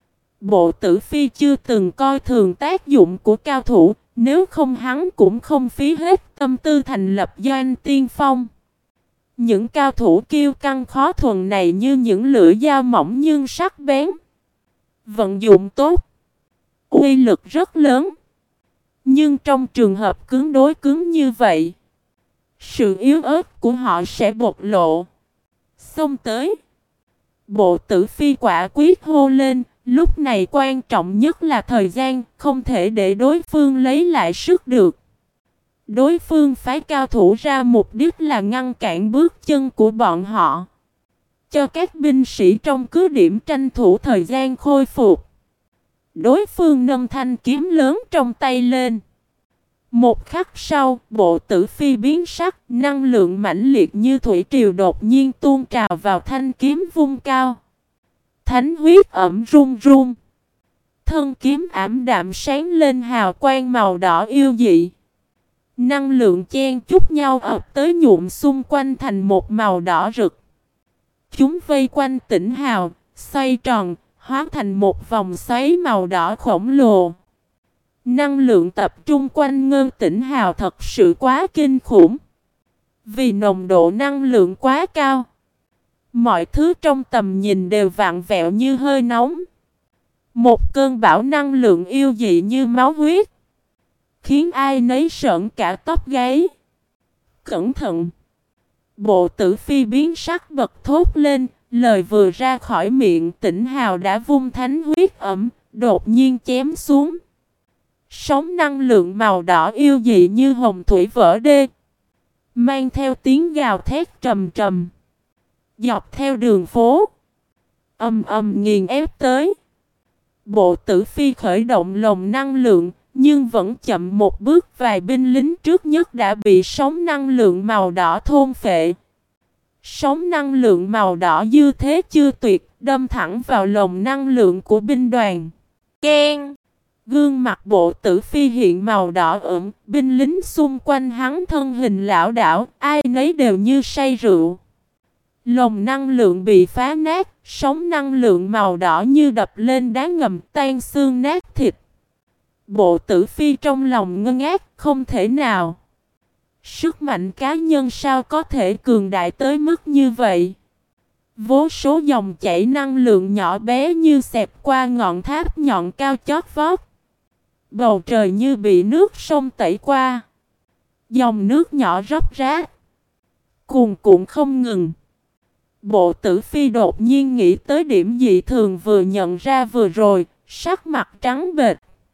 Bộ Tử Phi chưa từng coi thường tác dụng của cao thủ, nếu không hắn cũng không phí hết tâm tư thành lập doanh tiên phong. Những cao thủ kiêu căng khó thuần này như những lưỡi dao mỏng nhưng sắc bén. Vận dụng tốt, uy lực rất lớn. Nhưng trong trường hợp cứng đối cứng như vậy, sự yếu ớt của họ sẽ bộc lộ. Xông tới, Bộ Tử Phi quả quyết hô lên, lúc này quan trọng nhất là thời gian, không thể để đối phương lấy lại sức được. Đối phương phái cao thủ ra mục đích là ngăn cản bước chân của bọn họ, cho các binh sĩ trong cứ điểm tranh thủ thời gian khôi phục. Đối phương nâng thanh kiếm lớn trong tay lên. Một khắc sau, Bộ Tử Phi biến sắc, năng lượng mãnh liệt như thủy triều đột nhiên tuôn trào vào thanh kiếm vung cao. Thánh huyết ẩm run run. Thân kiếm ảm đạm sáng lên hào quang màu đỏ yêu dị. Năng lượng chen chúc nhau ập tới nhuộm xung quanh thành một màu đỏ rực. Chúng vây quanh Tĩnh Hào, xoay tròn, hóa thành một vòng xoáy màu đỏ khổng lồ. Năng lượng tập trung quanh Ngân Tĩnh Hào thật sự quá kinh khủng. Vì nồng độ năng lượng quá cao, mọi thứ trong tầm nhìn đều vặn vẹo như hơi nóng. Một cơn bão năng lượng yêu dị như máu huyết, khiến ai nấy sởn cả tóc gáy. Cẩn thận! Bộ Tử Phi biến sắc bật thốt lên, lời vừa ra khỏi miệng Tĩnh Hào đã vung thánh huyết ẩm, đột nhiên chém xuống. Sóng năng lượng màu đỏ yêu dị như hồng thủy vỡ đê, mang theo tiếng gào thét trầm trầm, dọc theo đường phố, ầm ầm nghiền ép tới. Bộ Tử Phi khởi động lồng năng lượng, nhưng vẫn chậm một bước, vài binh lính trước nhất đã bị sóng năng lượng màu đỏ thôn phệ. Sóng năng lượng màu đỏ dư thế chưa tuyệt, đâm thẳng vào lồng năng lượng của binh đoàn. Keng! Gương mặt Bộ Tử Phi hiện màu đỏ ửng, binh lính xung quanh hắn thân hình lão đảo, ai nấy đều như say rượu. Lồng năng lượng bị phá nát, sóng năng lượng màu đỏ như đập lên đá ngầm tan xương nát thịt. Bộ Tử Phi trong lòng ngơ ngác, không thể nào. Sức mạnh cá nhân sao có thể cường đại tới mức như vậy? Vô số dòng chảy năng lượng nhỏ bé như xẹt qua ngọn tháp nhọn cao chót vót. Bầu trời như bị nước sông tẩy qua. Dòng nước nhỏ róc rách, cuồn cuộn không ngừng. Bộ Tử Phi đột nhiên nghĩ tới điểm dị thường vừa nhận ra vừa rồi, sắc mặt trắng bệch.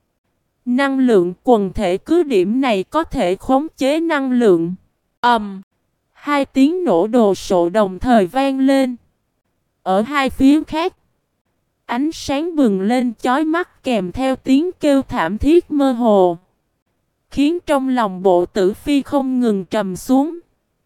Năng lượng quần thể cứ điểm này có thể khống chế năng lượng. Ầm! Um, hai tiếng nổ đồ sộ đồng thời vang lên. Ở hai phía khác, ánh sáng bừng lên chói mắt kèm theo tiếng kêu thảm thiết mơ hồ, khiến trong lòng Bộ Tử Phi không ngừng trầm xuống.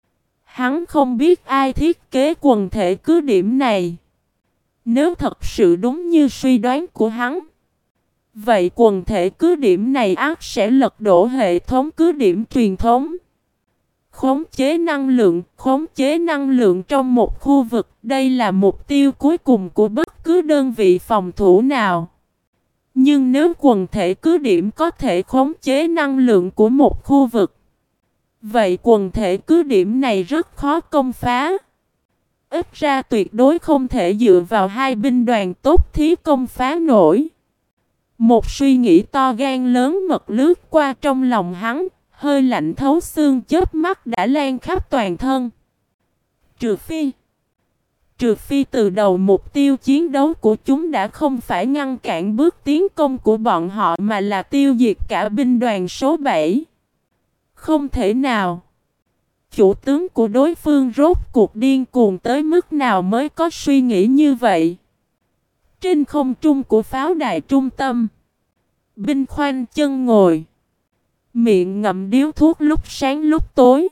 Hắn không biết ai thiết kế quần thể cứ điểm này. Nếu thật sự đúng như suy đoán của hắn, Vậy quần thể cứ điểm này ắt sẽ lật đổ hệ thống cứ điểm truyền thống. Khống chế năng lượng, khống chế năng lượng trong một khu vực, đây là mục tiêu cuối cùng của bất cứ đơn vị phòng thủ nào. Nhưng nếu quần thể cứ điểm có thể khống chế năng lượng của một khu vực, vậy quần thể cứ điểm này rất khó công phá. Ít ra tuyệt đối không thể dựa vào hai binh đoàn tốt thí công phá nổi. Một suy nghĩ to gan lớn mật lướt qua trong lòng hắn, hơi lạnh thấu xương chớp mắt đã lan khắp toàn thân. Trừ phi Trừ phi từ đầu mục tiêu chiến đấu của chúng đã không phải ngăn cản bước tiến công của bọn họ mà là tiêu diệt cả binh đoàn số bảy. Không thể nào. Chủ tướng của đối phương rốt cuộc điên cuồng tới mức nào mới có suy nghĩ như vậy. Trên không trung của pháo đài trung tâm, binh khoanh chân ngồi, miệng ngậm điếu thuốc lúc sáng lúc tối,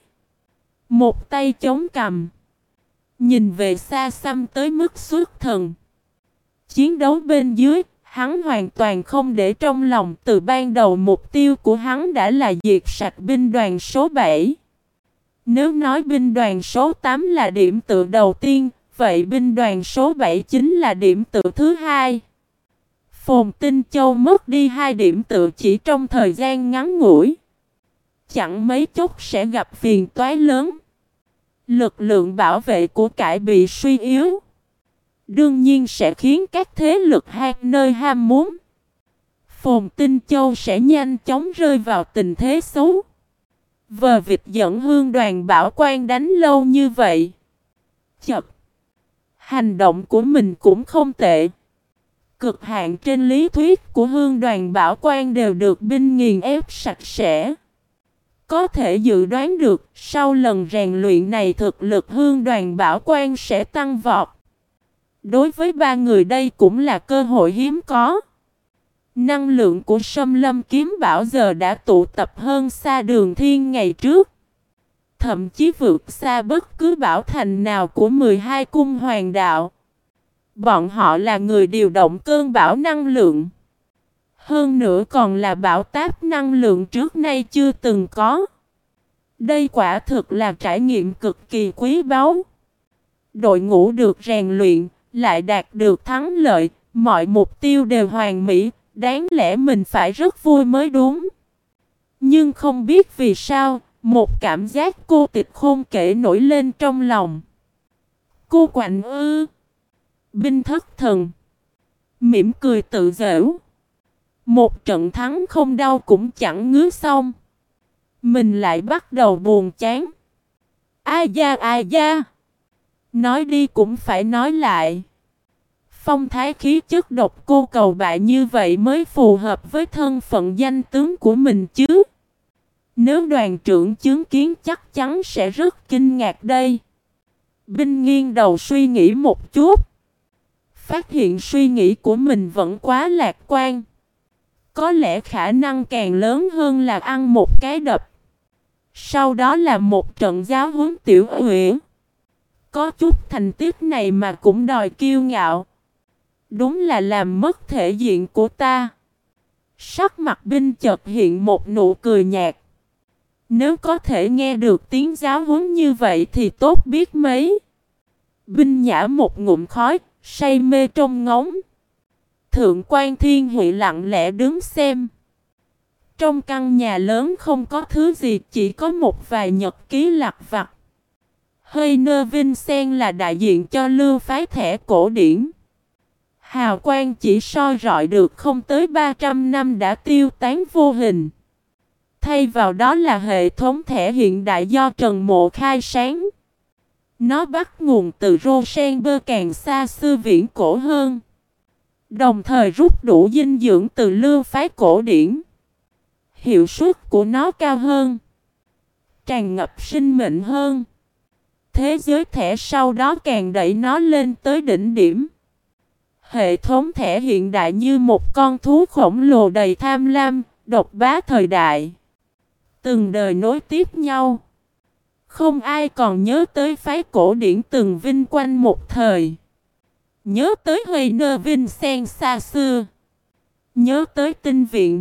một tay chống cằm, nhìn về xa xăm tới mức xuất thần. Chiến đấu bên dưới, hắn hoàn toàn không để trong lòng. Từ ban đầu mục tiêu của hắn đã là diệt sạch binh đoàn số bảy. Nếu nói binh đoàn số tám là điểm tựa đầu tiên, vậy binh đoàn số bảy chính là điểm tựa thứ hai. Phồn Tinh Châu mất đi hai điểm tựa chỉ trong thời gian ngắn ngủi, chẳng mấy chốc sẽ gặp phiền toái lớn. Lực lượng bảo vệ của cải bị suy yếu, đương nhiên sẽ khiến các thế lực hai nơi ham muốn. Phồn Tinh Châu sẽ nhanh chóng rơi vào tình thế xấu. Vờ vịt dẫn Hương Đoàn Bảo Quan đánh lâu như vậy, chập, hành động của mình cũng không tệ. Cực hạn trên lý thuyết của Hương Đoàn Bảo Quan đều được binh nghiền ép sạch sẽ. Có thể dự đoán được sau lần rèn luyện này thực lực Hương Đoàn Bảo Quan sẽ tăng vọt. Đối với ba người đây cũng là cơ hội hiếm có. Năng lượng của Sâm Lâm Kiếm Bảo giờ đã tụ tập hơn xa Đường Thiên ngày trước. Thậm chí vượt xa bất cứ bảo thành nào của mười hai cung hoàng đạo. Bọn họ là người điều động cơn bão năng lượng. Hơn nữa còn là bão táp năng lượng trước nay chưa từng có. Đây quả thực là trải nghiệm cực kỳ quý báu. Đội ngũ được rèn luyện, lại đạt được thắng lợi, mọi mục tiêu đều hoàn mỹ, đáng lẽ mình phải rất vui mới đúng. Nhưng không biết vì sao, một cảm giác cô tịch không kể nổi lên trong lòng. Cô quạnh ư. Binh thất thần. Mỉm cười tự giễu. Một trận thắng không đau cũng chẳng ngứa xong. Mình lại bắt đầu buồn chán. Ai da ai da. Nói đi cũng phải nói lại. Phong thái khí chất độc cô cầu bại như vậy mới phù hợp với thân phận danh tướng của mình chứ. Nếu đoàn trưởng chứng kiến chắc chắn sẽ rất kinh ngạc đây. Binh nghiêng đầu suy nghĩ một chút. Phát hiện suy nghĩ của mình vẫn quá lạc quan. Có lẽ khả năng càng lớn hơn là ăn một cái đập. Sau đó là một trận giáo huấn tiểu uyển. Có chút thành tích này mà cũng đòi kiêu ngạo. Đúng là làm mất thể diện của ta. Sắc mặt binh chợt hiện một nụ cười nhạt. Nếu có thể nghe được tiếng giáo huấn như vậy thì tốt biết mấy. Binh nhả một ngụm khói, say mê trong ngóng. Thượng quan Thiên Huệ lặng lẽ đứng xem. Trong căn nhà lớn không có thứ gì, chỉ có một vài nhật ký lặt vặt. Heiner Vincent là đại diện cho lưu phái thẻ cổ điển. Hào quang chỉ soi rọi được không tới ba trăm năm đã tiêu tán vô hình. Thay vào đó là hệ thống thẻ hiện đại do Trần Mộ khai sáng. Nó bắt nguồn từ Rosenberg càng xa xưa viễn cổ hơn. Đồng thời rút đủ dinh dưỡng từ lưu phái cổ điển. Hiệu suất của nó cao hơn, tràn ngập sinh mệnh hơn. Thế giới thẻ sau đó càng đẩy nó lên tới đỉnh điểm. Hệ thống thẻ hiện đại như một con thú khổng lồ đầy tham lam, độc bá thời đại. Từng đời nối tiếp nhau. Không ai còn nhớ tới phái cổ điển từng vinh quanh một thời. Nhớ tới Heiner Vincent xa xưa. Nhớ tới tinh viện.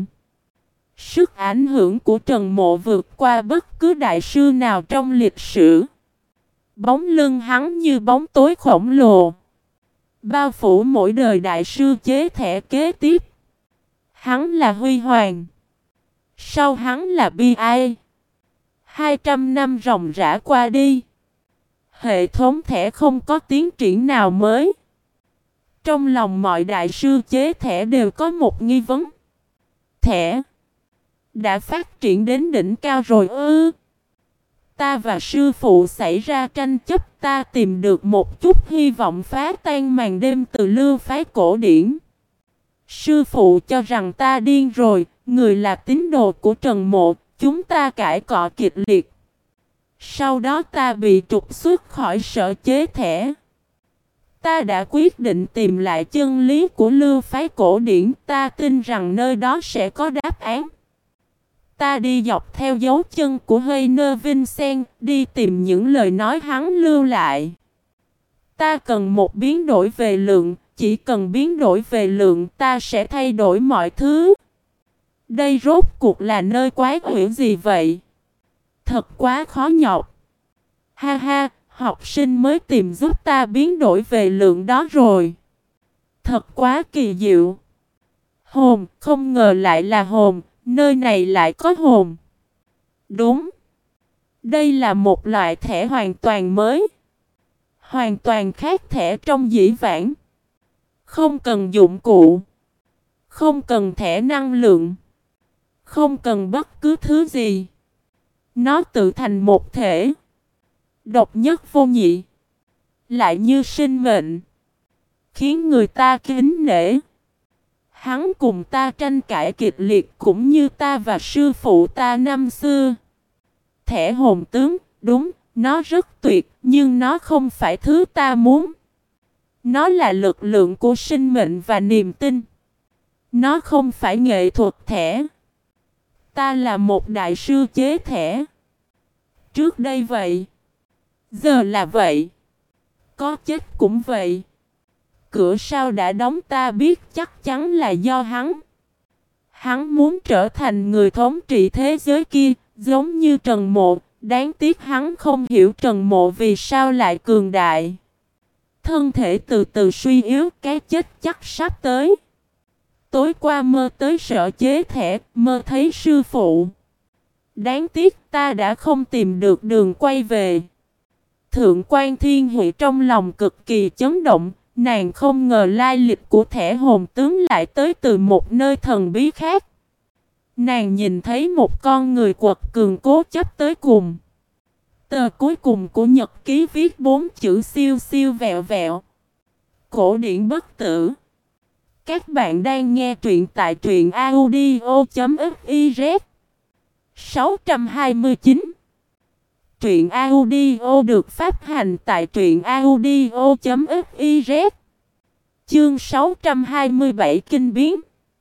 Sức ảnh hưởng của Trần Mộ vượt qua bất cứ đại sư nào trong lịch sử. Bóng lưng hắn như bóng tối khổng lồ, bao phủ mỗi đời đại sư chế thẻ kế tiếp. Hắn là huy hoàng, sau hắn là bi ai. Hai trăm năm ròng rã qua đi, hệ thống thẻ không có tiến triển nào mới. Trong lòng mọi đại sư chế thẻ đều có một nghi vấn. Thẻ đã phát triển đến đỉnh cao rồi ư? Ta và sư phụ xảy ra tranh chấp, ta tìm được một chút hy vọng phá tan màn đêm từ lưu phái cổ điển. Sư phụ cho rằng ta điên rồi, người là tín đồ của Trần Mộ, chúng ta cãi cọ kịch liệt. Sau đó ta bị trục xuất khỏi sở chế thẻ. Ta đã quyết định tìm lại chân lý của lưu phái cổ điển, ta tin rằng nơi đó sẽ có đáp án. Ta đi dọc theo dấu chân của Heiner Vincent, đi tìm những lời nói hắn lưu lại. Ta cần một biến đổi về lượng, chỉ cần biến đổi về lượng ta sẽ thay đổi mọi thứ. Đây rốt cuộc là nơi quái quỷ gì vậy? Thật quá khó nhọc. Ha ha, học sinh mới tìm giúp ta biến đổi về lượng đó rồi. Thật quá kỳ diệu. Hồn, không ngờ lại là hồn. Nơi này lại có hồn. Đúng. Đây là một loại thẻ hoàn toàn mới. Hoàn toàn khác thẻ trong dĩ vãng. Không cần dụng cụ. Không cần thẻ năng lượng. Không cần bất cứ thứ gì. Nó tự thành một thể. Độc nhất vô nhị. Lại như sinh mệnh. Khiến người ta kính nể. Hắn cùng ta tranh cãi kịch liệt cũng như ta và sư phụ ta năm xưa. Thẻ hồn tướng, đúng, nó rất tuyệt, nhưng nó không phải thứ ta muốn. Nó là lực lượng của sinh mệnh và niềm tin. Nó không phải nghệ thuật thẻ. Ta là một đại sư chế thẻ. Trước đây vậy. Giờ là vậy. Có chết cũng vậy. Cửa sau đã đóng ta biết chắc chắn là do hắn. Hắn muốn trở thành người thống trị thế giới kia, giống như Trần Mộ. Đáng tiếc hắn không hiểu Trần Mộ vì sao lại cường đại. Thân thể từ từ suy yếu, cái chết chắc sắp tới. Tối qua mơ tới sở chế thẻ, mơ thấy sư phụ. Đáng tiếc ta đã không tìm được đường quay về. Thượng quan Thiên Huệ trong lòng cực kỳ chấn động. Nàng không ngờ lai lịch của thẻ hồn tướng lại tới từ một nơi thần bí khác. Nàng nhìn thấy một con người quật cường cố chấp tới cùng. Tờ cuối cùng của nhật ký viết bốn chữ siêu siêu vẹo vẹo. Cổ điển bất tử. Các bạn đang nghe truyện tại truyện audio chấm fiz. sáu trăm hai mươi chín. Truyện audio được phát hành tại truyện audio chấm fiz. Chương sáu trăm hai mươi bảy kinh biến.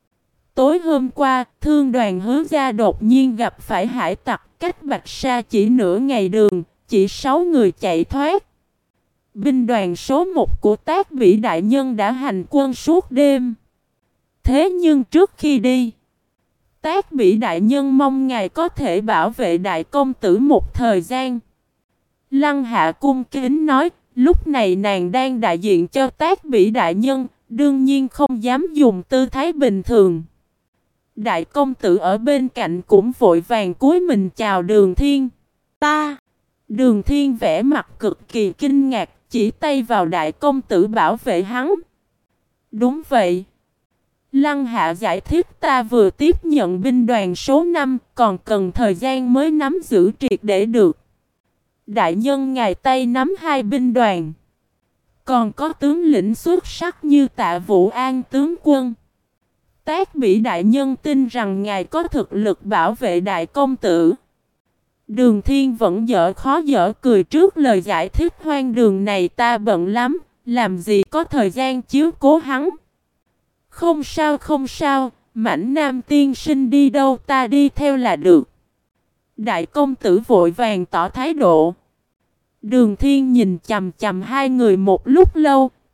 Tối hôm qua, thương đoàn Hứa Gia đột nhiên gặp phải hải tặc, cách Bạch Sa chỉ nửa ngày đường, chỉ sáu người chạy thoát. Binh đoàn số một của Tác Bỉ đại nhân đã hành quân suốt đêm. Thế nhưng trước khi đi, Tác Bỉ đại nhân mong ngài có thể bảo vệ đại công tử một thời gian. Lăng Hạ cung kính nói, lúc này nàng đang đại diện cho Tác Bỉ đại nhân, đương nhiên không dám dùng tư thái bình thường. Đại công tử ở bên cạnh cũng vội vàng cúi mình chào Đường Thiên. Ta! Đường Thiên vẻ mặt cực kỳ kinh ngạc, chỉ tay vào đại công tử bảo vệ hắn. Đúng vậy. Lăng Hạ giải thích, ta vừa tiếp nhận binh đoàn số năm, còn cần thời gian mới nắm giữ triệt để được. Đại nhân ngài tay nắm hai binh đoàn. Còn có tướng lĩnh xuất sắc như Tạ Vũ An tướng quân. Tác Bỉ đại nhân tin rằng ngài có thực lực bảo vệ đại công tử. Đường Thiên vẫn dở khó dở cười trước lời giải thích hoang đường này, ta bận lắm, làm gì có thời gian chiếu cố hắn. Không sao không sao, Mãnh Nam tiên sinh đi đâu ta đi theo là được. Đại công tử vội vàng tỏ thái độ. Đường Thiên nhìn chằm chằm hai người một lúc lâu,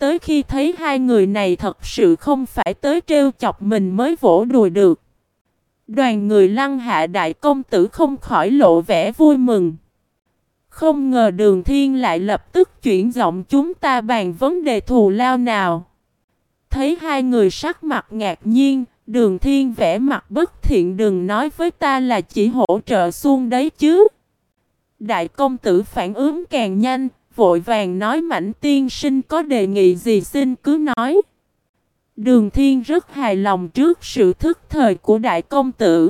tới khi thấy hai người này thật sự không phải tới trêu chọc mình mới vỗ đùi được. Đoàn người Lăng Hạ đại công tử không khỏi lộ vẻ vui mừng. Không ngờ Đường Thiên lại lập tức chuyển giọng, chúng ta bàn vấn đề thù lao nào. Thấy hai người sắc mặt ngạc nhiên, Đường Thiên vẻ mặt bất thiện, đừng nói với ta là chỉ hỗ trợ xuông đấy chứ. Đại công tử phản ứng càng nhanh, vội vàng nói, Mãnh tiên sinh có đề nghị gì xin cứ nói. Đường Thiên rất hài lòng trước sự thức thời của đại công tử.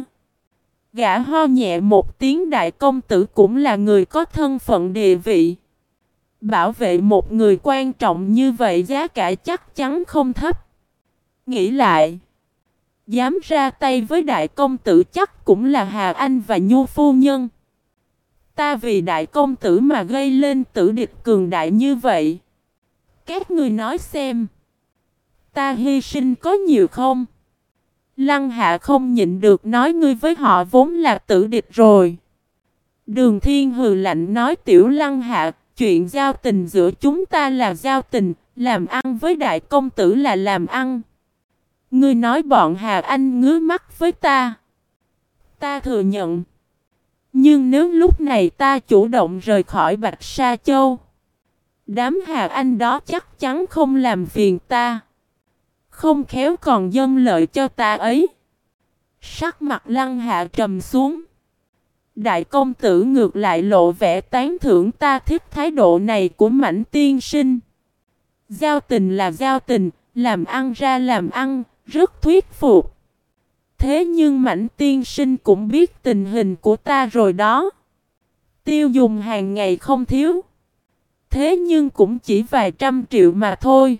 Gã ho nhẹ một tiếng, đại công tử cũng là người có thân phận địa vị. Bảo vệ một người quan trọng như vậy giá cả chắc chắn không thấp. Nghĩ lại, dám ra tay với đại công tử chắc cũng là Hà Anh và Nhu phu nhân. Ta vì đại công tử mà gây lên tử địch cường đại như vậy. Các ngươi nói xem, ta hy sinh có nhiều không? Lăng Hạ không nhịn được nói, ngươi với họ vốn là tử địch rồi. Đường Thiên hừ lạnh nói, tiểu Lăng Hạ, chuyện giao tình giữa chúng ta là giao tình, làm ăn với đại công tử là làm ăn. Ngươi nói bọn Hà Anh ngứa mắt với ta. Ta thừa nhận. Nhưng nếu lúc này ta chủ động rời khỏi Bạch Sa Châu, đám Hà Anh đó chắc chắn không làm phiền ta. Không khéo còn dâng lợi cho ta ấy. Sắc mặt Lăng Hạ trầm xuống. Đại công tử ngược lại lộ vẻ tán thưởng, ta thích thái độ này của Mãnh tiên sinh. Giao tình là giao tình, làm ăn ra làm ăn, rất thuyết phục. Thế nhưng Mãnh tiên sinh cũng biết tình hình của ta rồi đó. Tiêu dùng hàng ngày không thiếu. Thế nhưng cũng chỉ vài trăm triệu mà thôi.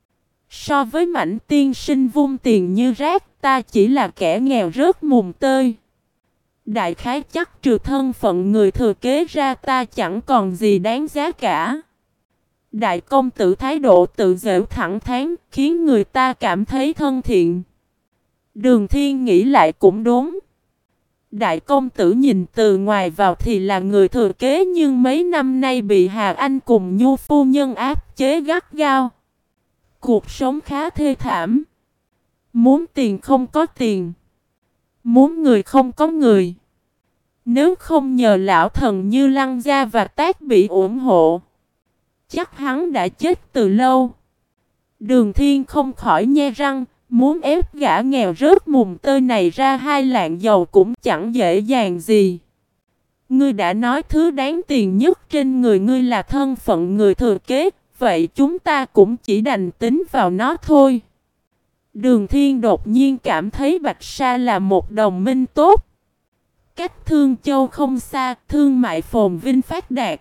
So với Mãnh tiên sinh vung tiền như rác, ta chỉ là kẻ nghèo rớt mùng tơi. Đại khái chắc trừ thân phận người thừa kế ra ta chẳng còn gì đáng giá cả. Đại công tử thái độ tự giễu thẳng thắn, khiến người ta cảm thấy thân thiện. Đường Thiên nghĩ lại cũng đúng. Đại công tử nhìn từ ngoài vào thì là người thừa kế, nhưng mấy năm nay bị Hà Anh cùng Nhu phu nhân áp chế gắt gao. Cuộc sống khá thê thảm. Muốn tiền không có tiền. Muốn người không có người. Nếu không nhờ lão thần như Lăng Gia và Tác bị ủng hộ, chắc hắn đã chết từ lâu. Đường Thiên không khỏi nhe răng, muốn ép gã nghèo rớt mùng tơi này ra hai lạng dầu cũng chẳng dễ dàng gì. Ngươi đã nói thứ đáng tiền nhất trên người ngươi là thân phận người thừa kế, vậy chúng ta cũng chỉ đành tính vào nó thôi. Đường Thiên đột nhiên cảm thấy Bạch Sa là một đồng minh tốt. Cách Thương Châu không xa, thương mại phồn vinh phát đạt.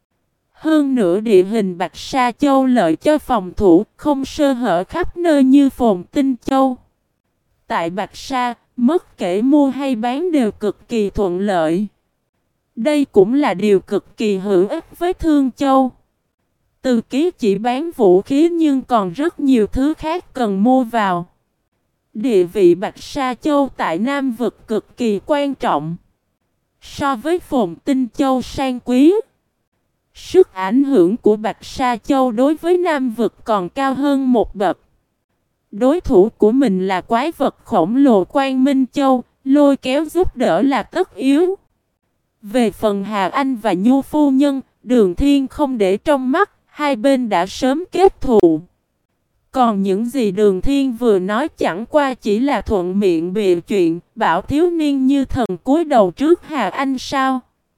Hơn nữa địa hình Bạch Sa Châu lợi cho phòng thủ, không sơ hở khắp nơi như Phồn Tinh Châu. Tại Bạch Sa, bất kể mua hay bán đều cực kỳ thuận lợi. Đây cũng là điều cực kỳ hữu ích với Thương Châu. Từ Ký chỉ bán vũ khí nhưng còn rất nhiều thứ khác cần mua vào. Địa vị Bạch Sa Châu tại Nam vực cực kỳ quan trọng. So với Phồn Tinh Châu sang quý, sức ảnh hưởng của Bạch Sa Châu đối với Nam vực còn cao hơn một bậc. Đối thủ của mình là quái vật khổng lồ Quang Minh Châu, lôi kéo giúp đỡ là tất yếu. Về phần Hà Anh và Nhu phu nhân, Đường Thiên không để trong mắt, hai bên đã sớm kết thù. Còn những gì Đường Thiên vừa nói chẳng qua chỉ là thuận miệng bịa chuyện, bảo thiếu niên như thần cúi đầu trước Hà Anh sao?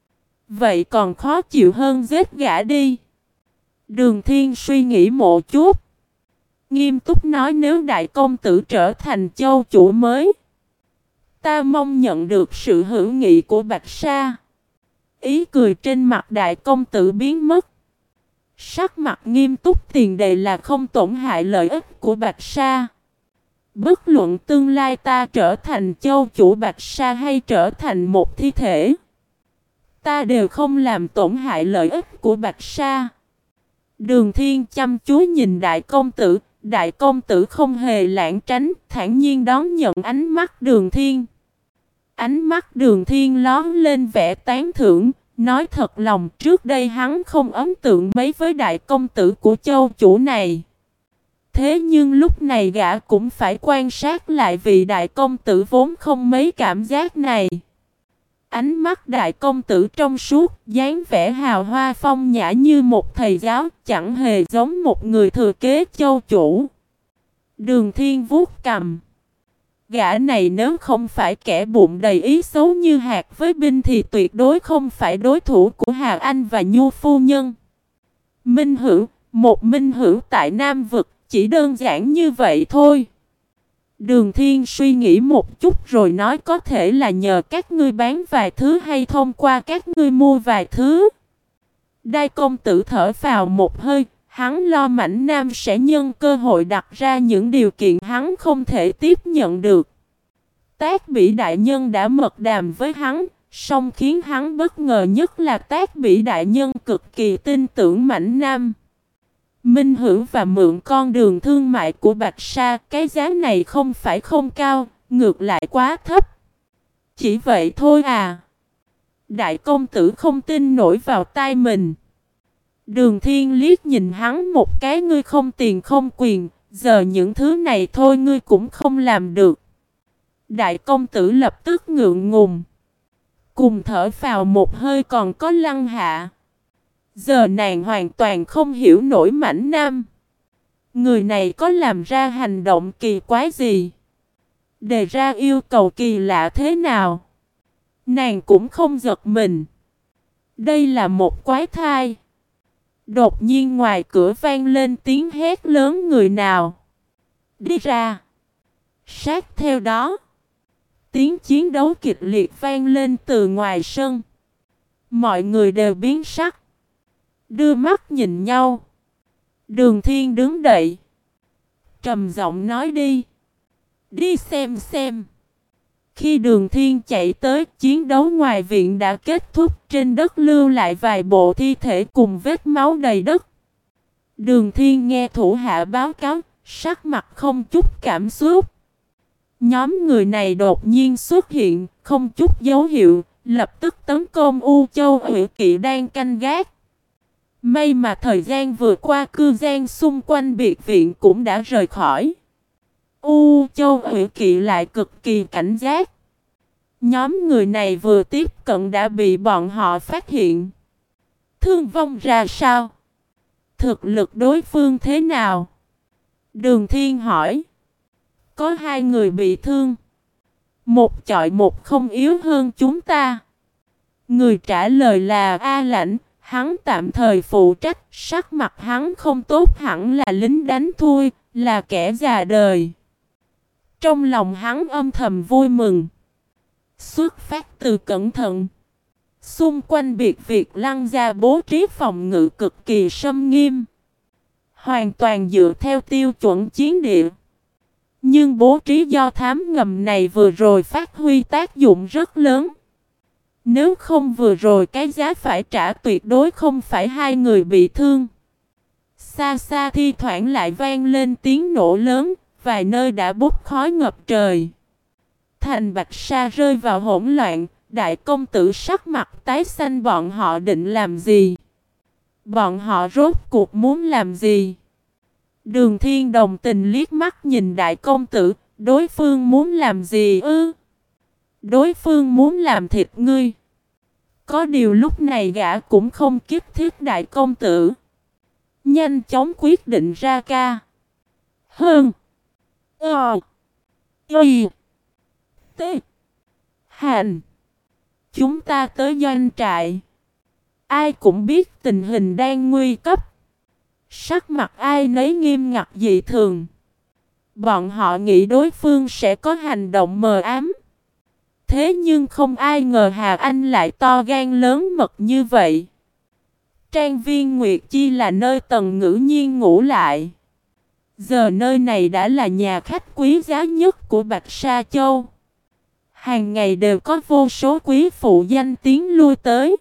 Vậy còn khó chịu hơn giết gã đi. Đường Thiên suy nghĩ một chút, nghiêm túc nói, nếu đại công tử trở thành châu chủ mới, ta mong nhận được sự hữu nghị của Bạch Sa. Ý cười trên mặt đại công tử biến mất. Sắc mặt nghiêm túc, tiền đề là không tổn hại lợi ích của Bạch Sa. Bất luận tương lai ta trở thành châu chủ Bạch Sa hay trở thành một thi thể, ta đều không làm tổn hại lợi ích của Bạch Sa. Đường Thiên chăm chú nhìn đại công tử, đại công tử không hề lảng tránh, thản nhiên đón nhận ánh mắt Đường Thiên. Ánh mắt Đường Thiên lóe lên vẻ tán thưởng, nói thật lòng trước đây hắn không ấn tượng mấy với đại công tử của châu chủ này. Thế nhưng lúc này gã cũng phải quan sát lại vị đại công tử vốn không mấy cảm giác này. Ánh mắt đại công tử trong suốt, dáng vẻ hào hoa phong nhã như một thầy giáo, chẳng hề giống một người thừa kế châu chủ. Đường Thiên vuốt cằm. Gã này nếu không phải kẻ bụng đầy ý xấu như hạt với binh thì tuyệt đối không phải đối thủ của Hà Anh và Nhu phu nhân. Minh Hữu, một Minh Hữu tại Nam Vực, chỉ đơn giản như vậy thôi. Đường Thiên suy nghĩ một chút rồi nói có thể là nhờ các ngươi bán vài thứ hay thông qua các ngươi mua vài thứ. Đại công tử thở phào một hơi, hắn lo Mãnh Nam sẽ nhân cơ hội đặt ra những điều kiện hắn không thể tiếp nhận được. Tác Bỉ đại nhân đã mật đàm với hắn, song khiến hắn bất ngờ nhất là Tác Bỉ đại nhân cực kỳ tin tưởng Mãnh Nam. Minh Hữu và mượn con đường thương mại của Bạch Sa, cái giá này không phải không cao, ngược lại quá thấp. Chỉ vậy thôi à? Đại công tử không tin nổi vào tai mình. Đường Thiên liếc nhìn hắn một cái, ngươi không tiền không quyền, giờ những thứ này thôi ngươi cũng không làm được. Đại công tử lập tức ngượng ngùng, cùng thở phào một hơi còn có Lăng Hạ. Giờ nàng hoàn toàn không hiểu nổi Mãnh Nam. Người này có làm ra hành động kỳ quái gì? Đề ra yêu cầu kỳ lạ thế nào? Nàng cũng không giật mình. Đây là một quái thai. Đột nhiên ngoài cửa vang lên tiếng hét lớn, người nào? Đi ra. Sát theo đó, tiếng chiến đấu kịch liệt vang lên từ ngoài sân. Mọi người đều biến sắc, đưa mắt nhìn nhau. Đường Thiên đứng dậy, trầm giọng nói đi. Đi xem xem. Khi Đường Thiên chạy tới, chiến đấu ngoài viện đã kết thúc, trên đất lưu lại vài bộ thi thể cùng vết máu đầy đất. Đường Thiên nghe thủ hạ báo cáo, sắc mặt không chút cảm xúc. Nhóm người này đột nhiên xuất hiện, không chút dấu hiệu, lập tức tấn công U Châu Hủy Kỵ đang canh gác. May mà thời gian vừa qua cư dân xung quanh biệt viện cũng đã rời khỏi. U Châu Hủy Kỵ lại cực kỳ cảnh giác. Nhóm người này vừa tiếp cận đã bị bọn họ phát hiện. Thương vong ra sao? Thực lực đối phương thế nào? Đường Thiên hỏi. Có hai người bị thương. Một chọi một không yếu hơn chúng ta. Người trả lời là A Lãnh. Hắn tạm thời phụ trách. Sắc mặt hắn không tốt, hẳn là lính đánh thui, là kẻ già đời. Trong lòng hắn âm thầm vui mừng. Xuất phát từ cẩn thận, xung quanh biệt viện Lăng gia bố trí phòng ngự cực kỳ nghiêm nghiêm, hoàn toàn dựa theo tiêu chuẩn chiến địa. Nhưng bố trí do thám ngầm này vừa rồi phát huy tác dụng rất lớn. Nếu không vừa rồi cái giá phải trả tuyệt đối không phải hai người bị thương. Xa xa thi thoảng lại vang lên tiếng nổ lớn, vài nơi đã bốc khói ngập trời. Thành Bạch Sa rơi vào hỗn loạn, đại công tử sắc mặt tái xanh. Bọn họ định làm gì? Bọn họ rốt cuộc muốn làm gì? Đường Thiên đồng tình liếc mắt nhìn đại công tử, đối phương muốn làm gì ư? Đối phương muốn làm thịt ngươi. Có điều lúc này gã cũng không kiếp thiết đại công tử. Nhanh chóng quyết định ra ca. Hơn. Ờ. Y. T. Hành. Chúng ta tới doanh trại. Ai cũng biết tình hình đang nguy cấp. Sắc mặt ai nấy nghiêm ngặt dị thường. Bọn họ nghĩ đối phương sẽ có hành động mờ ám. Thế nhưng không ai ngờ Hà Anh lại to gan lớn mật như vậy. Trang viên Nguyệt Chi là nơi Tần Ngữ Nhiên ngủ lại. Giờ nơi này đã là nhà khách quý giá nhất của Bạch Sa Châu. Hàng ngày đều có vô số quý phụ danh tiếng lui tới.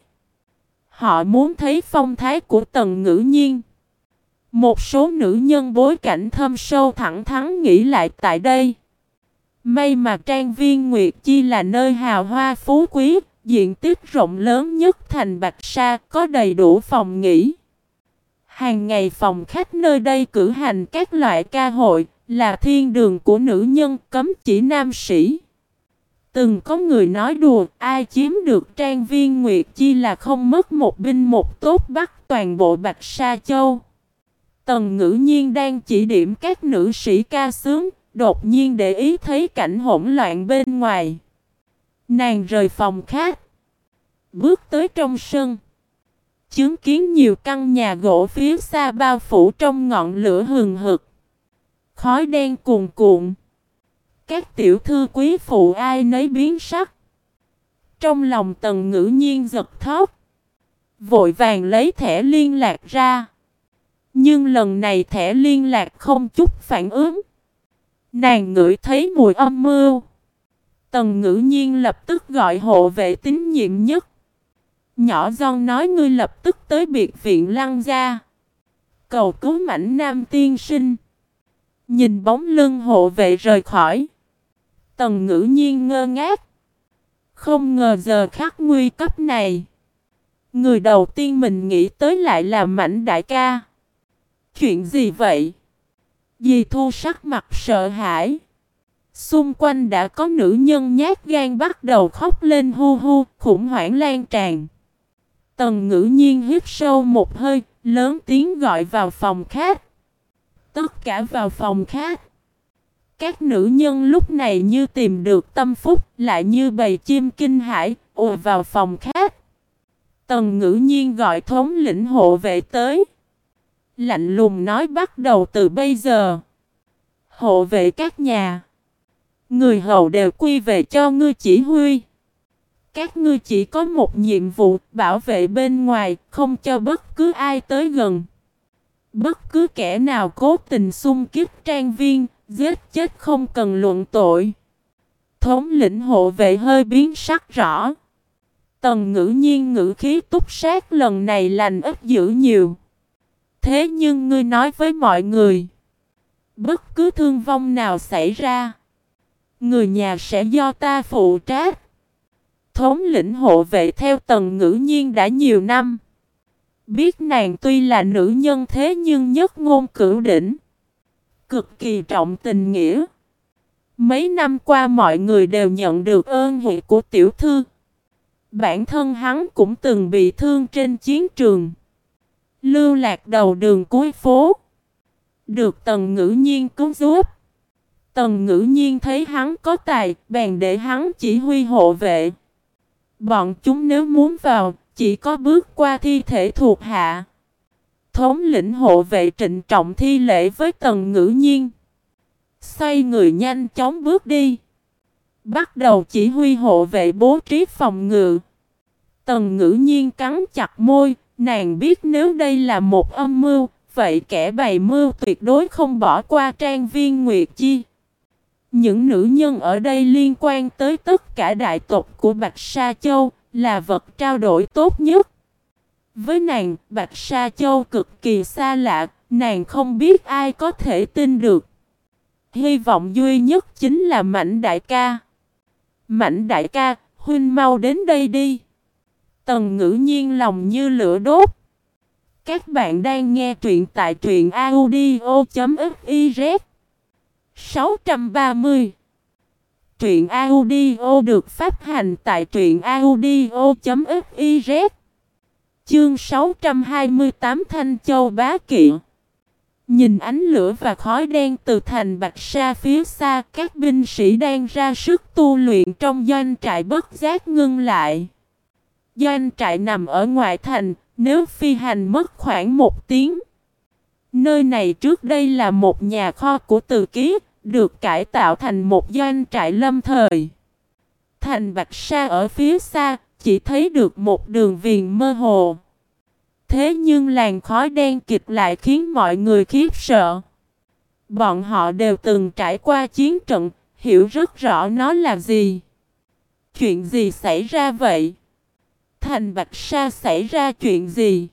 Họ muốn thấy phong thái của Tần Ngữ Nhiên. Một số nữ nhân bối cảnh thâm sâu thẳng thắn nghĩ lại tại đây. May mà trang viên Nguyệt Chi là nơi hào hoa phú quý, diện tích rộng lớn nhất thành Bạch Sa, có đầy đủ phòng nghỉ. Hàng ngày phòng khách nơi đây cử hành các loại ca hội, là thiên đường của nữ nhân, cấm chỉ nam sĩ. Từng có người nói đùa, ai chiếm được trang viên Nguyệt Chi là không mất một binh một tốt bắt toàn bộ Bạch Sa Châu. Tần Ngữ Nhiên đang chỉ điểm các nữ sĩ ca sướng, đột nhiên để ý thấy cảnh hỗn loạn bên ngoài. Nàng rời phòng khách, bước tới trong sân, chứng kiến nhiều căn nhà gỗ phía xa bao phủ trong ngọn lửa hừng hực, khói đen cuồn cuộn. Các tiểu thư quý phụ ai nấy biến sắc. Trong lòng Tần Ngữ Nhiên giật thót, vội vàng lấy thẻ liên lạc ra. Nhưng lần này thẻ liên lạc không chút phản ứng. Nàng ngửi thấy mùi âm mưu. Tần Ngữ Nhiên lập tức gọi hộ vệ tín nhiệm nhất. Nhỏ giọng nói ngươi lập tức tới biệt viện Lăng gia, cầu cứu Mãnh Nam tiên sinh. Nhìn bóng lưng hộ vệ rời khỏi, Tần Ngữ Nhiên ngơ ngác. Không ngờ giờ khắc nguy cấp này, người đầu tiên mình nghĩ tới lại là Mãnh đại ca. Chuyện gì vậy? Dì Thu sắc mặt sợ hãi. Xung quanh đã có nữ nhân nhát gan bắt đầu khóc lên hu hu, khủng hoảng lan tràn. Tần Ngữ Nhiên hít sâu một hơi, lớn tiếng gọi vào phòng khách. Tất cả vào phòng khách. Các nữ nhân lúc này như tìm được tâm phúc, lại như bầy chim kinh hãi, ùa vào phòng khách. Tần Ngữ Nhiên gọi thống lĩnh hộ vệ tới. Lạnh lùng nói bắt đầu từ bây giờ, hộ vệ các nhà, người hầu đều quy về cho ngươi chỉ huy. Các ngươi chỉ có một nhiệm vụ, bảo vệ bên ngoài, không cho bất cứ ai tới gần. Bất cứ kẻ nào cố tình xung kích trang viên, giết chết không cần luận tội. Thống lĩnh hộ vệ hơi biến sắc rõ. Tần Ngữ Nhiên ngữ khí túc sát lần này lành ít dữ nhiều. Thế nhưng ngươi nói với mọi người, bất cứ thương vong nào xảy ra, người nhà sẽ do ta phụ trách. Thống lĩnh hộ vệ theo Tần Ngữ Nhiên đã nhiều năm, biết nàng tuy là nữ nhân thế nhưng nhất ngôn cửu đỉnh, cực kỳ trọng tình nghĩa. Mấy năm qua mọi người đều nhận được ơn huệ của tiểu thư. Bản thân hắn cũng từng bị thương trên chiến trường, lưu lạc đầu đường cuối phố, được Tần Ngữ Nhiên cứu giúp. Tần Ngữ Nhiên thấy hắn có tài, bèn để hắn chỉ huy hộ vệ. Bọn chúng nếu muốn vào, chỉ có bước qua thi thể thuộc hạ. Thống lĩnh hộ vệ trịnh trọng thi lễ với Tần Ngữ Nhiên, xoay người nhanh chóng bước đi, bắt đầu chỉ huy hộ vệ bố trí phòng ngự. Tần Ngữ Nhiên cắn chặt môi, nàng biết nếu đây là một âm mưu, vậy kẻ bày mưu tuyệt đối không bỏ qua trang viên Nguyệt Chi. Những nữ nhân ở đây liên quan tới tất cả đại tộc của Bạch Sa Châu, là vật trao đổi tốt nhất. Với nàng, Bạch Sa Châu cực kỳ xa lạ, nàng không biết ai có thể tin được. Hy vọng duy nhất chính là Mãnh đại ca. Mãnh đại ca, huynh mau đến đây đi. Tần Ngữ Nhiên lòng như lửa đốt. Các bạn đang nghe truyện tại truyện audio chấm fiz. sáu trăm ba mươi. Truyện audio được phát hành tại truyện audio chấm fiz. Chương sáu trăm hai mươi tám Thanh Châu Bá Kiện. Nhìn ánh lửa và khói đen từ thành Bạch Sa phía xa, các binh sĩ đang ra sức tu luyện trong doanh trại bất giác ngưng lại. Doanh trại nằm ở ngoại thành, nếu phi hành mất khoảng một tiếng. Nơi này trước đây là một nhà kho của Từ Ký, được cải tạo thành một doanh trại lâm thời. Thành Bạch Sa ở phía xa, chỉ thấy được một đường viền mơ hồ. Thế nhưng làn khói đen kịt lại khiến mọi người khiếp sợ. Bọn họ đều từng trải qua chiến trận, hiểu rất rõ nó là gì. Chuyện gì xảy ra vậy? Thành Bạch Sa xảy ra chuyện gì?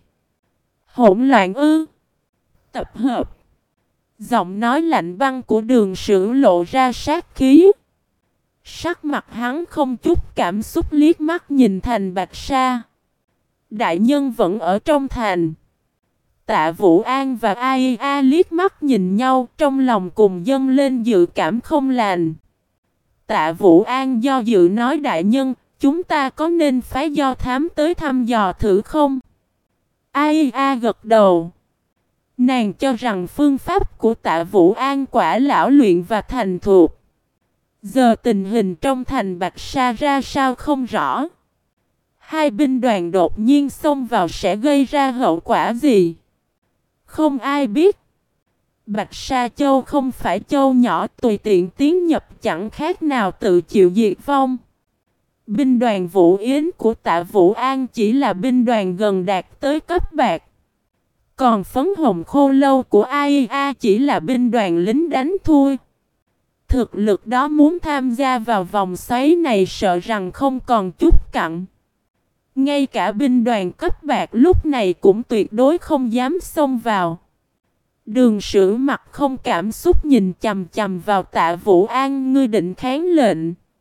Hỗn loạn ư? Tập hợp. Giọng nói lạnh băng của Đường Sử lộ ra sát khí. Sắc mặt hắn không chút cảm xúc liếc mắt nhìn Thành Bạch Sa. Đại nhân vẫn ở trong thành. Tạ Vũ An và a i a liếc mắt nhìn nhau, trong lòng cùng dâng lên dự cảm không lành. Tạ Vũ An do dự nói: đại nhân, chúng ta có nên phái do thám tới thăm dò thử không? a i a gật đầu. Nàng cho rằng phương pháp của Tạ Vũ An quả lão luyện và thành thục. Giờ tình hình trong thành Bạch Sa ra sao không rõ. Hai binh đoàn đột nhiên xông vào sẽ gây ra hậu quả gì? Không ai biết. Bạch Sa Châu không phải châu nhỏ, tùy tiện tiến nhập chẳng khác nào tự chịu diệt vong. Binh đoàn Vũ Yến của Tạ Vũ An chỉ là binh đoàn gần đạt tới cấp bạc. Còn phấn hồng khô lâu của a i a chỉ là binh đoàn lính đánh thui. Thực lực đó muốn tham gia vào vòng xoáy này sợ rằng không còn chút cặn. Ngay cả binh đoàn cấp bạc lúc này cũng tuyệt đối không dám xông vào. Đường Sử mặt không cảm xúc nhìn chằm chằm vào Tạ Vũ An: ngươi định kháng lệnh?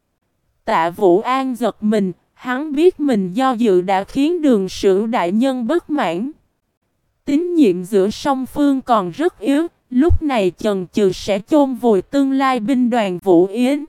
Tạ Vũ An giật mình, hắn biết mình do dự đã khiến Đường Sử đại nhân bất mãn. Tín nhiệm giữa song phương còn rất yếu, lúc này chần chừ sẽ chôn vùi tương lai binh đoàn Vũ Yến.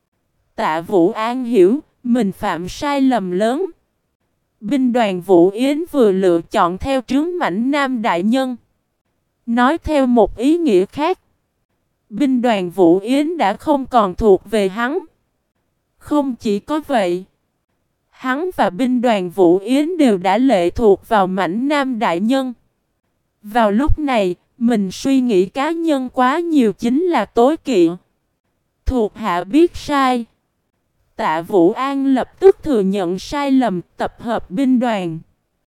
Tạ Vũ An hiểu, mình phạm sai lầm lớn. Binh đoàn Vũ Yến vừa lựa chọn theo trướng Mãnh Nam đại nhân. Nói theo một ý nghĩa khác, binh đoàn Vũ Yến đã không còn thuộc về hắn. Không chỉ có vậy, hắn và binh đoàn Vũ Yến đều đã lệ thuộc vào Mãnh Nam đại nhân. Vào lúc này, mình suy nghĩ cá nhân quá nhiều chính là tối kỵ. Thuộc hạ biết sai. Tạ Vũ An lập tức thừa nhận sai lầm, tập hợp binh đoàn.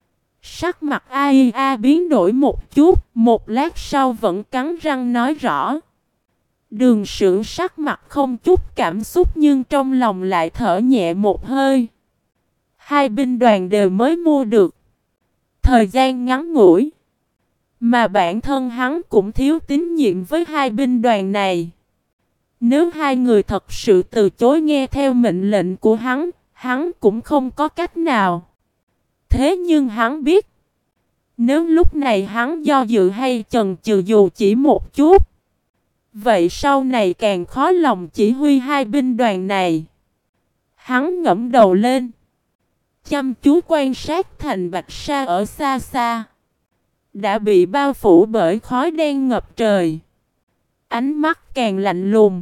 Sắc mặt a i a biến đổi một chút, một lát sau vẫn cắn răng nói rõ. Đường Sử sắc mặt không chút cảm xúc nhưng trong lòng lại thở nhẹ một hơi. Hai binh đoàn đều mới mua được. Thời gian ngắn ngủi. Mà bản thân hắn cũng thiếu tín nhiệm với hai binh đoàn này. Nếu hai người thật sự từ chối nghe theo mệnh lệnh của hắn, hắn cũng không có cách nào. Thế nhưng hắn biết, nếu lúc này hắn do dự hay chần chừ dù chỉ một chút, vậy sau này càng khó lòng chỉ huy hai binh đoàn này. Hắn ngẩng đầu lên, chăm chú quan sát thành Bạch Sa ở xa xa. Đã bị bao phủ bởi khói đen ngập trời. Ánh mắt càng lạnh lùng.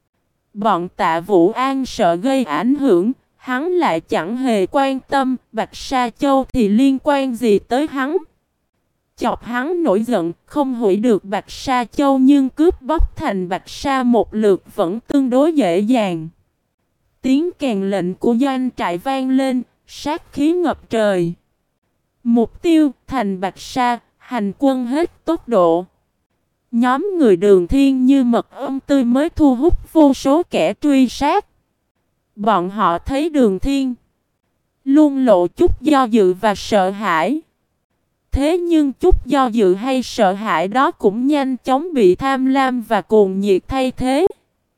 Bọn Tạ Vũ An sợ gây ảnh hưởng, hắn lại chẳng hề quan tâm. Bạch Sa Châu thì liên quan gì tới hắn? Chọc hắn nổi giận, không hủy được Bạch Sa Châu nhưng cướp bóc thành Bạch Sa một lượt vẫn tương đối dễ dàng. Tiếng kèn lệnh của doanh trại vang lên, sát khí ngập trời. Mục tiêu thành Bạch Sa, hành quân hết tốc độ. Nhóm người Đường Thiên như mật ong tươi mới thu hút vô số kẻ truy sát. Bọn họ thấy Đường Thiên luôn lộ chút do dự và sợ hãi. Thế nhưng chút do dự hay sợ hãi đó cũng nhanh chóng bị tham lam và cuồng nhiệt thay thế.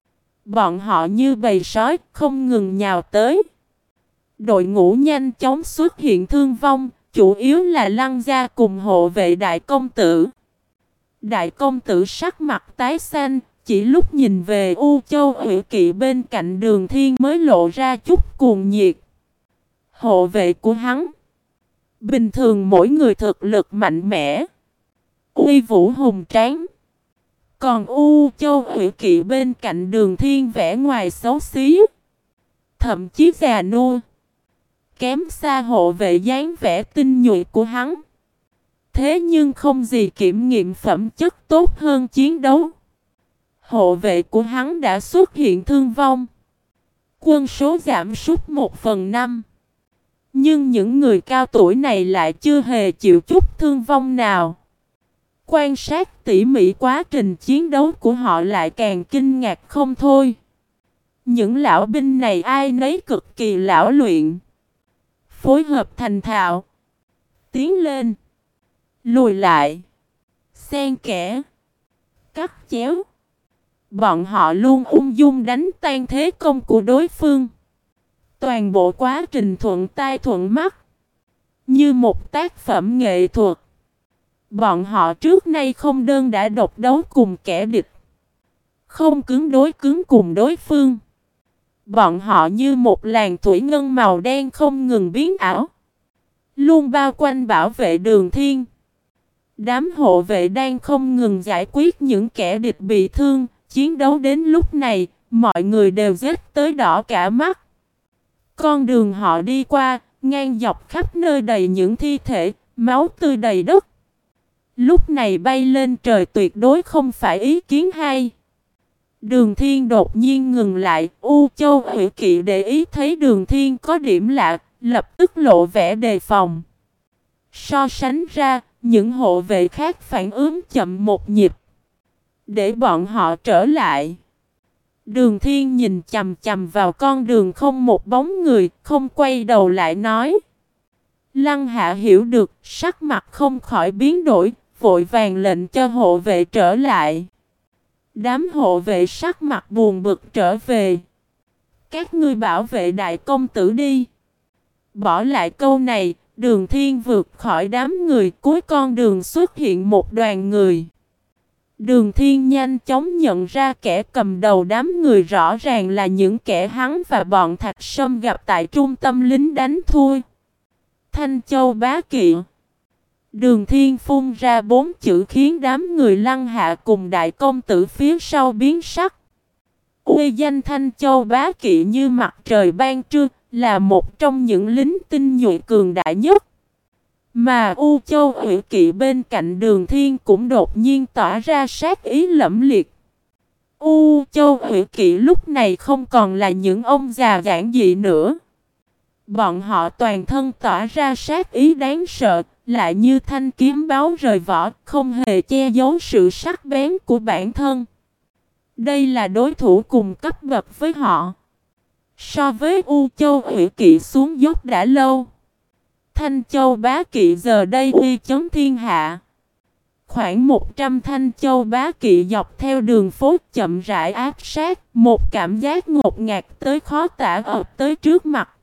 Bọn họ như bầy sói không ngừng nhào tới. Đội ngũ nhanh chóng xuất hiện thương vong, chủ yếu là Lăng Gia cùng hộ vệ đại công tử. Đại công tử sắc mặt tái xanh, chỉ lúc nhìn về U Châu Ủy Kỵ bên cạnh Đường Thiên mới lộ ra chút cuồng nhiệt. Hộ vệ của hắn bình thường mỗi người thực lực mạnh mẽ, uy vũ hùng tráng. Còn U Châu Ủy Kỵ bên cạnh Đường Thiên vẻ ngoài xấu xí, thậm chí già nua, kém xa hộ vệ dáng vẻ tinh nhuệ của hắn. Thế nhưng không gì kiểm nghiệm phẩm chất tốt hơn chiến đấu. Hộ vệ của hắn đã xuất hiện thương vong. Quân số giảm sút một phần năm. Nhưng những người cao tuổi này lại chưa hề chịu chút thương vong nào. Quan sát tỉ mỉ quá trình chiến đấu của họ lại càng kinh ngạc không thôi. Những lão binh này ai nấy cực kỳ lão luyện, phối hợp thành thạo, tiến lên, lùi lại, xen kẽ, cắt chéo. Bọn họ luôn ung dung đánh tan thế công của đối phương. Toàn bộ quá trình thuận tay thuận mắt, như một tác phẩm nghệ thuật. Bọn họ trước nay không đơn đã độc đấu cùng kẻ địch, không cứng đối cứng cùng đối phương. Bọn họ như một làn thủy ngân màu đen không ngừng biến ảo, luôn bao quanh bảo vệ Đường Thiên. Đám hộ vệ đang không ngừng giải quyết những kẻ địch bị thương. Chiến đấu đến lúc này, mọi người đều rết tới đỏ cả mắt. Con đường họ đi qua, ngang dọc khắp nơi đầy những thi thể, máu tươi đầy đất. Lúc này bay lên trời tuyệt đối không phải ý kiến hay. Đường Thiên đột nhiên ngừng lại, U Châu Hủy Kỵ để ý thấy Đường Thiên có điểm lạ, lập tức lộ vẻ đề phòng. So sánh ra, những hộ vệ khác phản ứng chậm một nhịp. Để bọn họ trở lại. Đường Thiên nhìn chằm chằm vào con đường không một bóng người, không quay đầu lại nói. Lăng Hạ hiểu được, sắc mặt không khỏi biến đổi, vội vàng lệnh cho hộ vệ trở lại. Đám hộ vệ sắc mặt buồn bực trở về. Các ngươi bảo vệ đại công tử đi. Bỏ lại câu này, Đường Thiên vượt khỏi đám người, cuối con đường xuất hiện một đoàn người. Đường Thiên nhanh chóng nhận ra kẻ cầm đầu đám người rõ ràng là những kẻ hắn và bọn Thạch Sâm gặp tại trung tâm lính đánh thuê. Thanh Châu Bá Kỵ. Đường Thiên phun ra bốn chữ khiến đám người Lăng Hạ cùng đại công tử phía sau biến sắc. Uy danh Thanh Châu Bá Kỵ như mặt trời ban trưa, là một trong những lính tinh nhuệ cường đại nhất. Mà U Châu Hủy Kỵ bên cạnh Đường Thiên cũng đột nhiên tỏa ra sát ý lẫm liệt. U Châu Hủy Kỵ lúc này không còn là những ông già giản dị nữa. Bọn họ toàn thân tỏa ra sát ý đáng sợ, lại như thanh kiếm báo rời vỏ, không hề che giấu sự sắc bén của bản thân. Đây là đối thủ cùng cấp bậc với họ. So với U Châu Hủy Kỵ xuống dốc đã lâu, Thanh Châu Bá Kỵ giờ đây uy chấn thiên hạ. Khoảng một trăm Thanh Châu Bá Kỵ dọc theo đường phố chậm rãi áp sát, một cảm giác ngột ngạt tới khó tả ập tới trước mặt.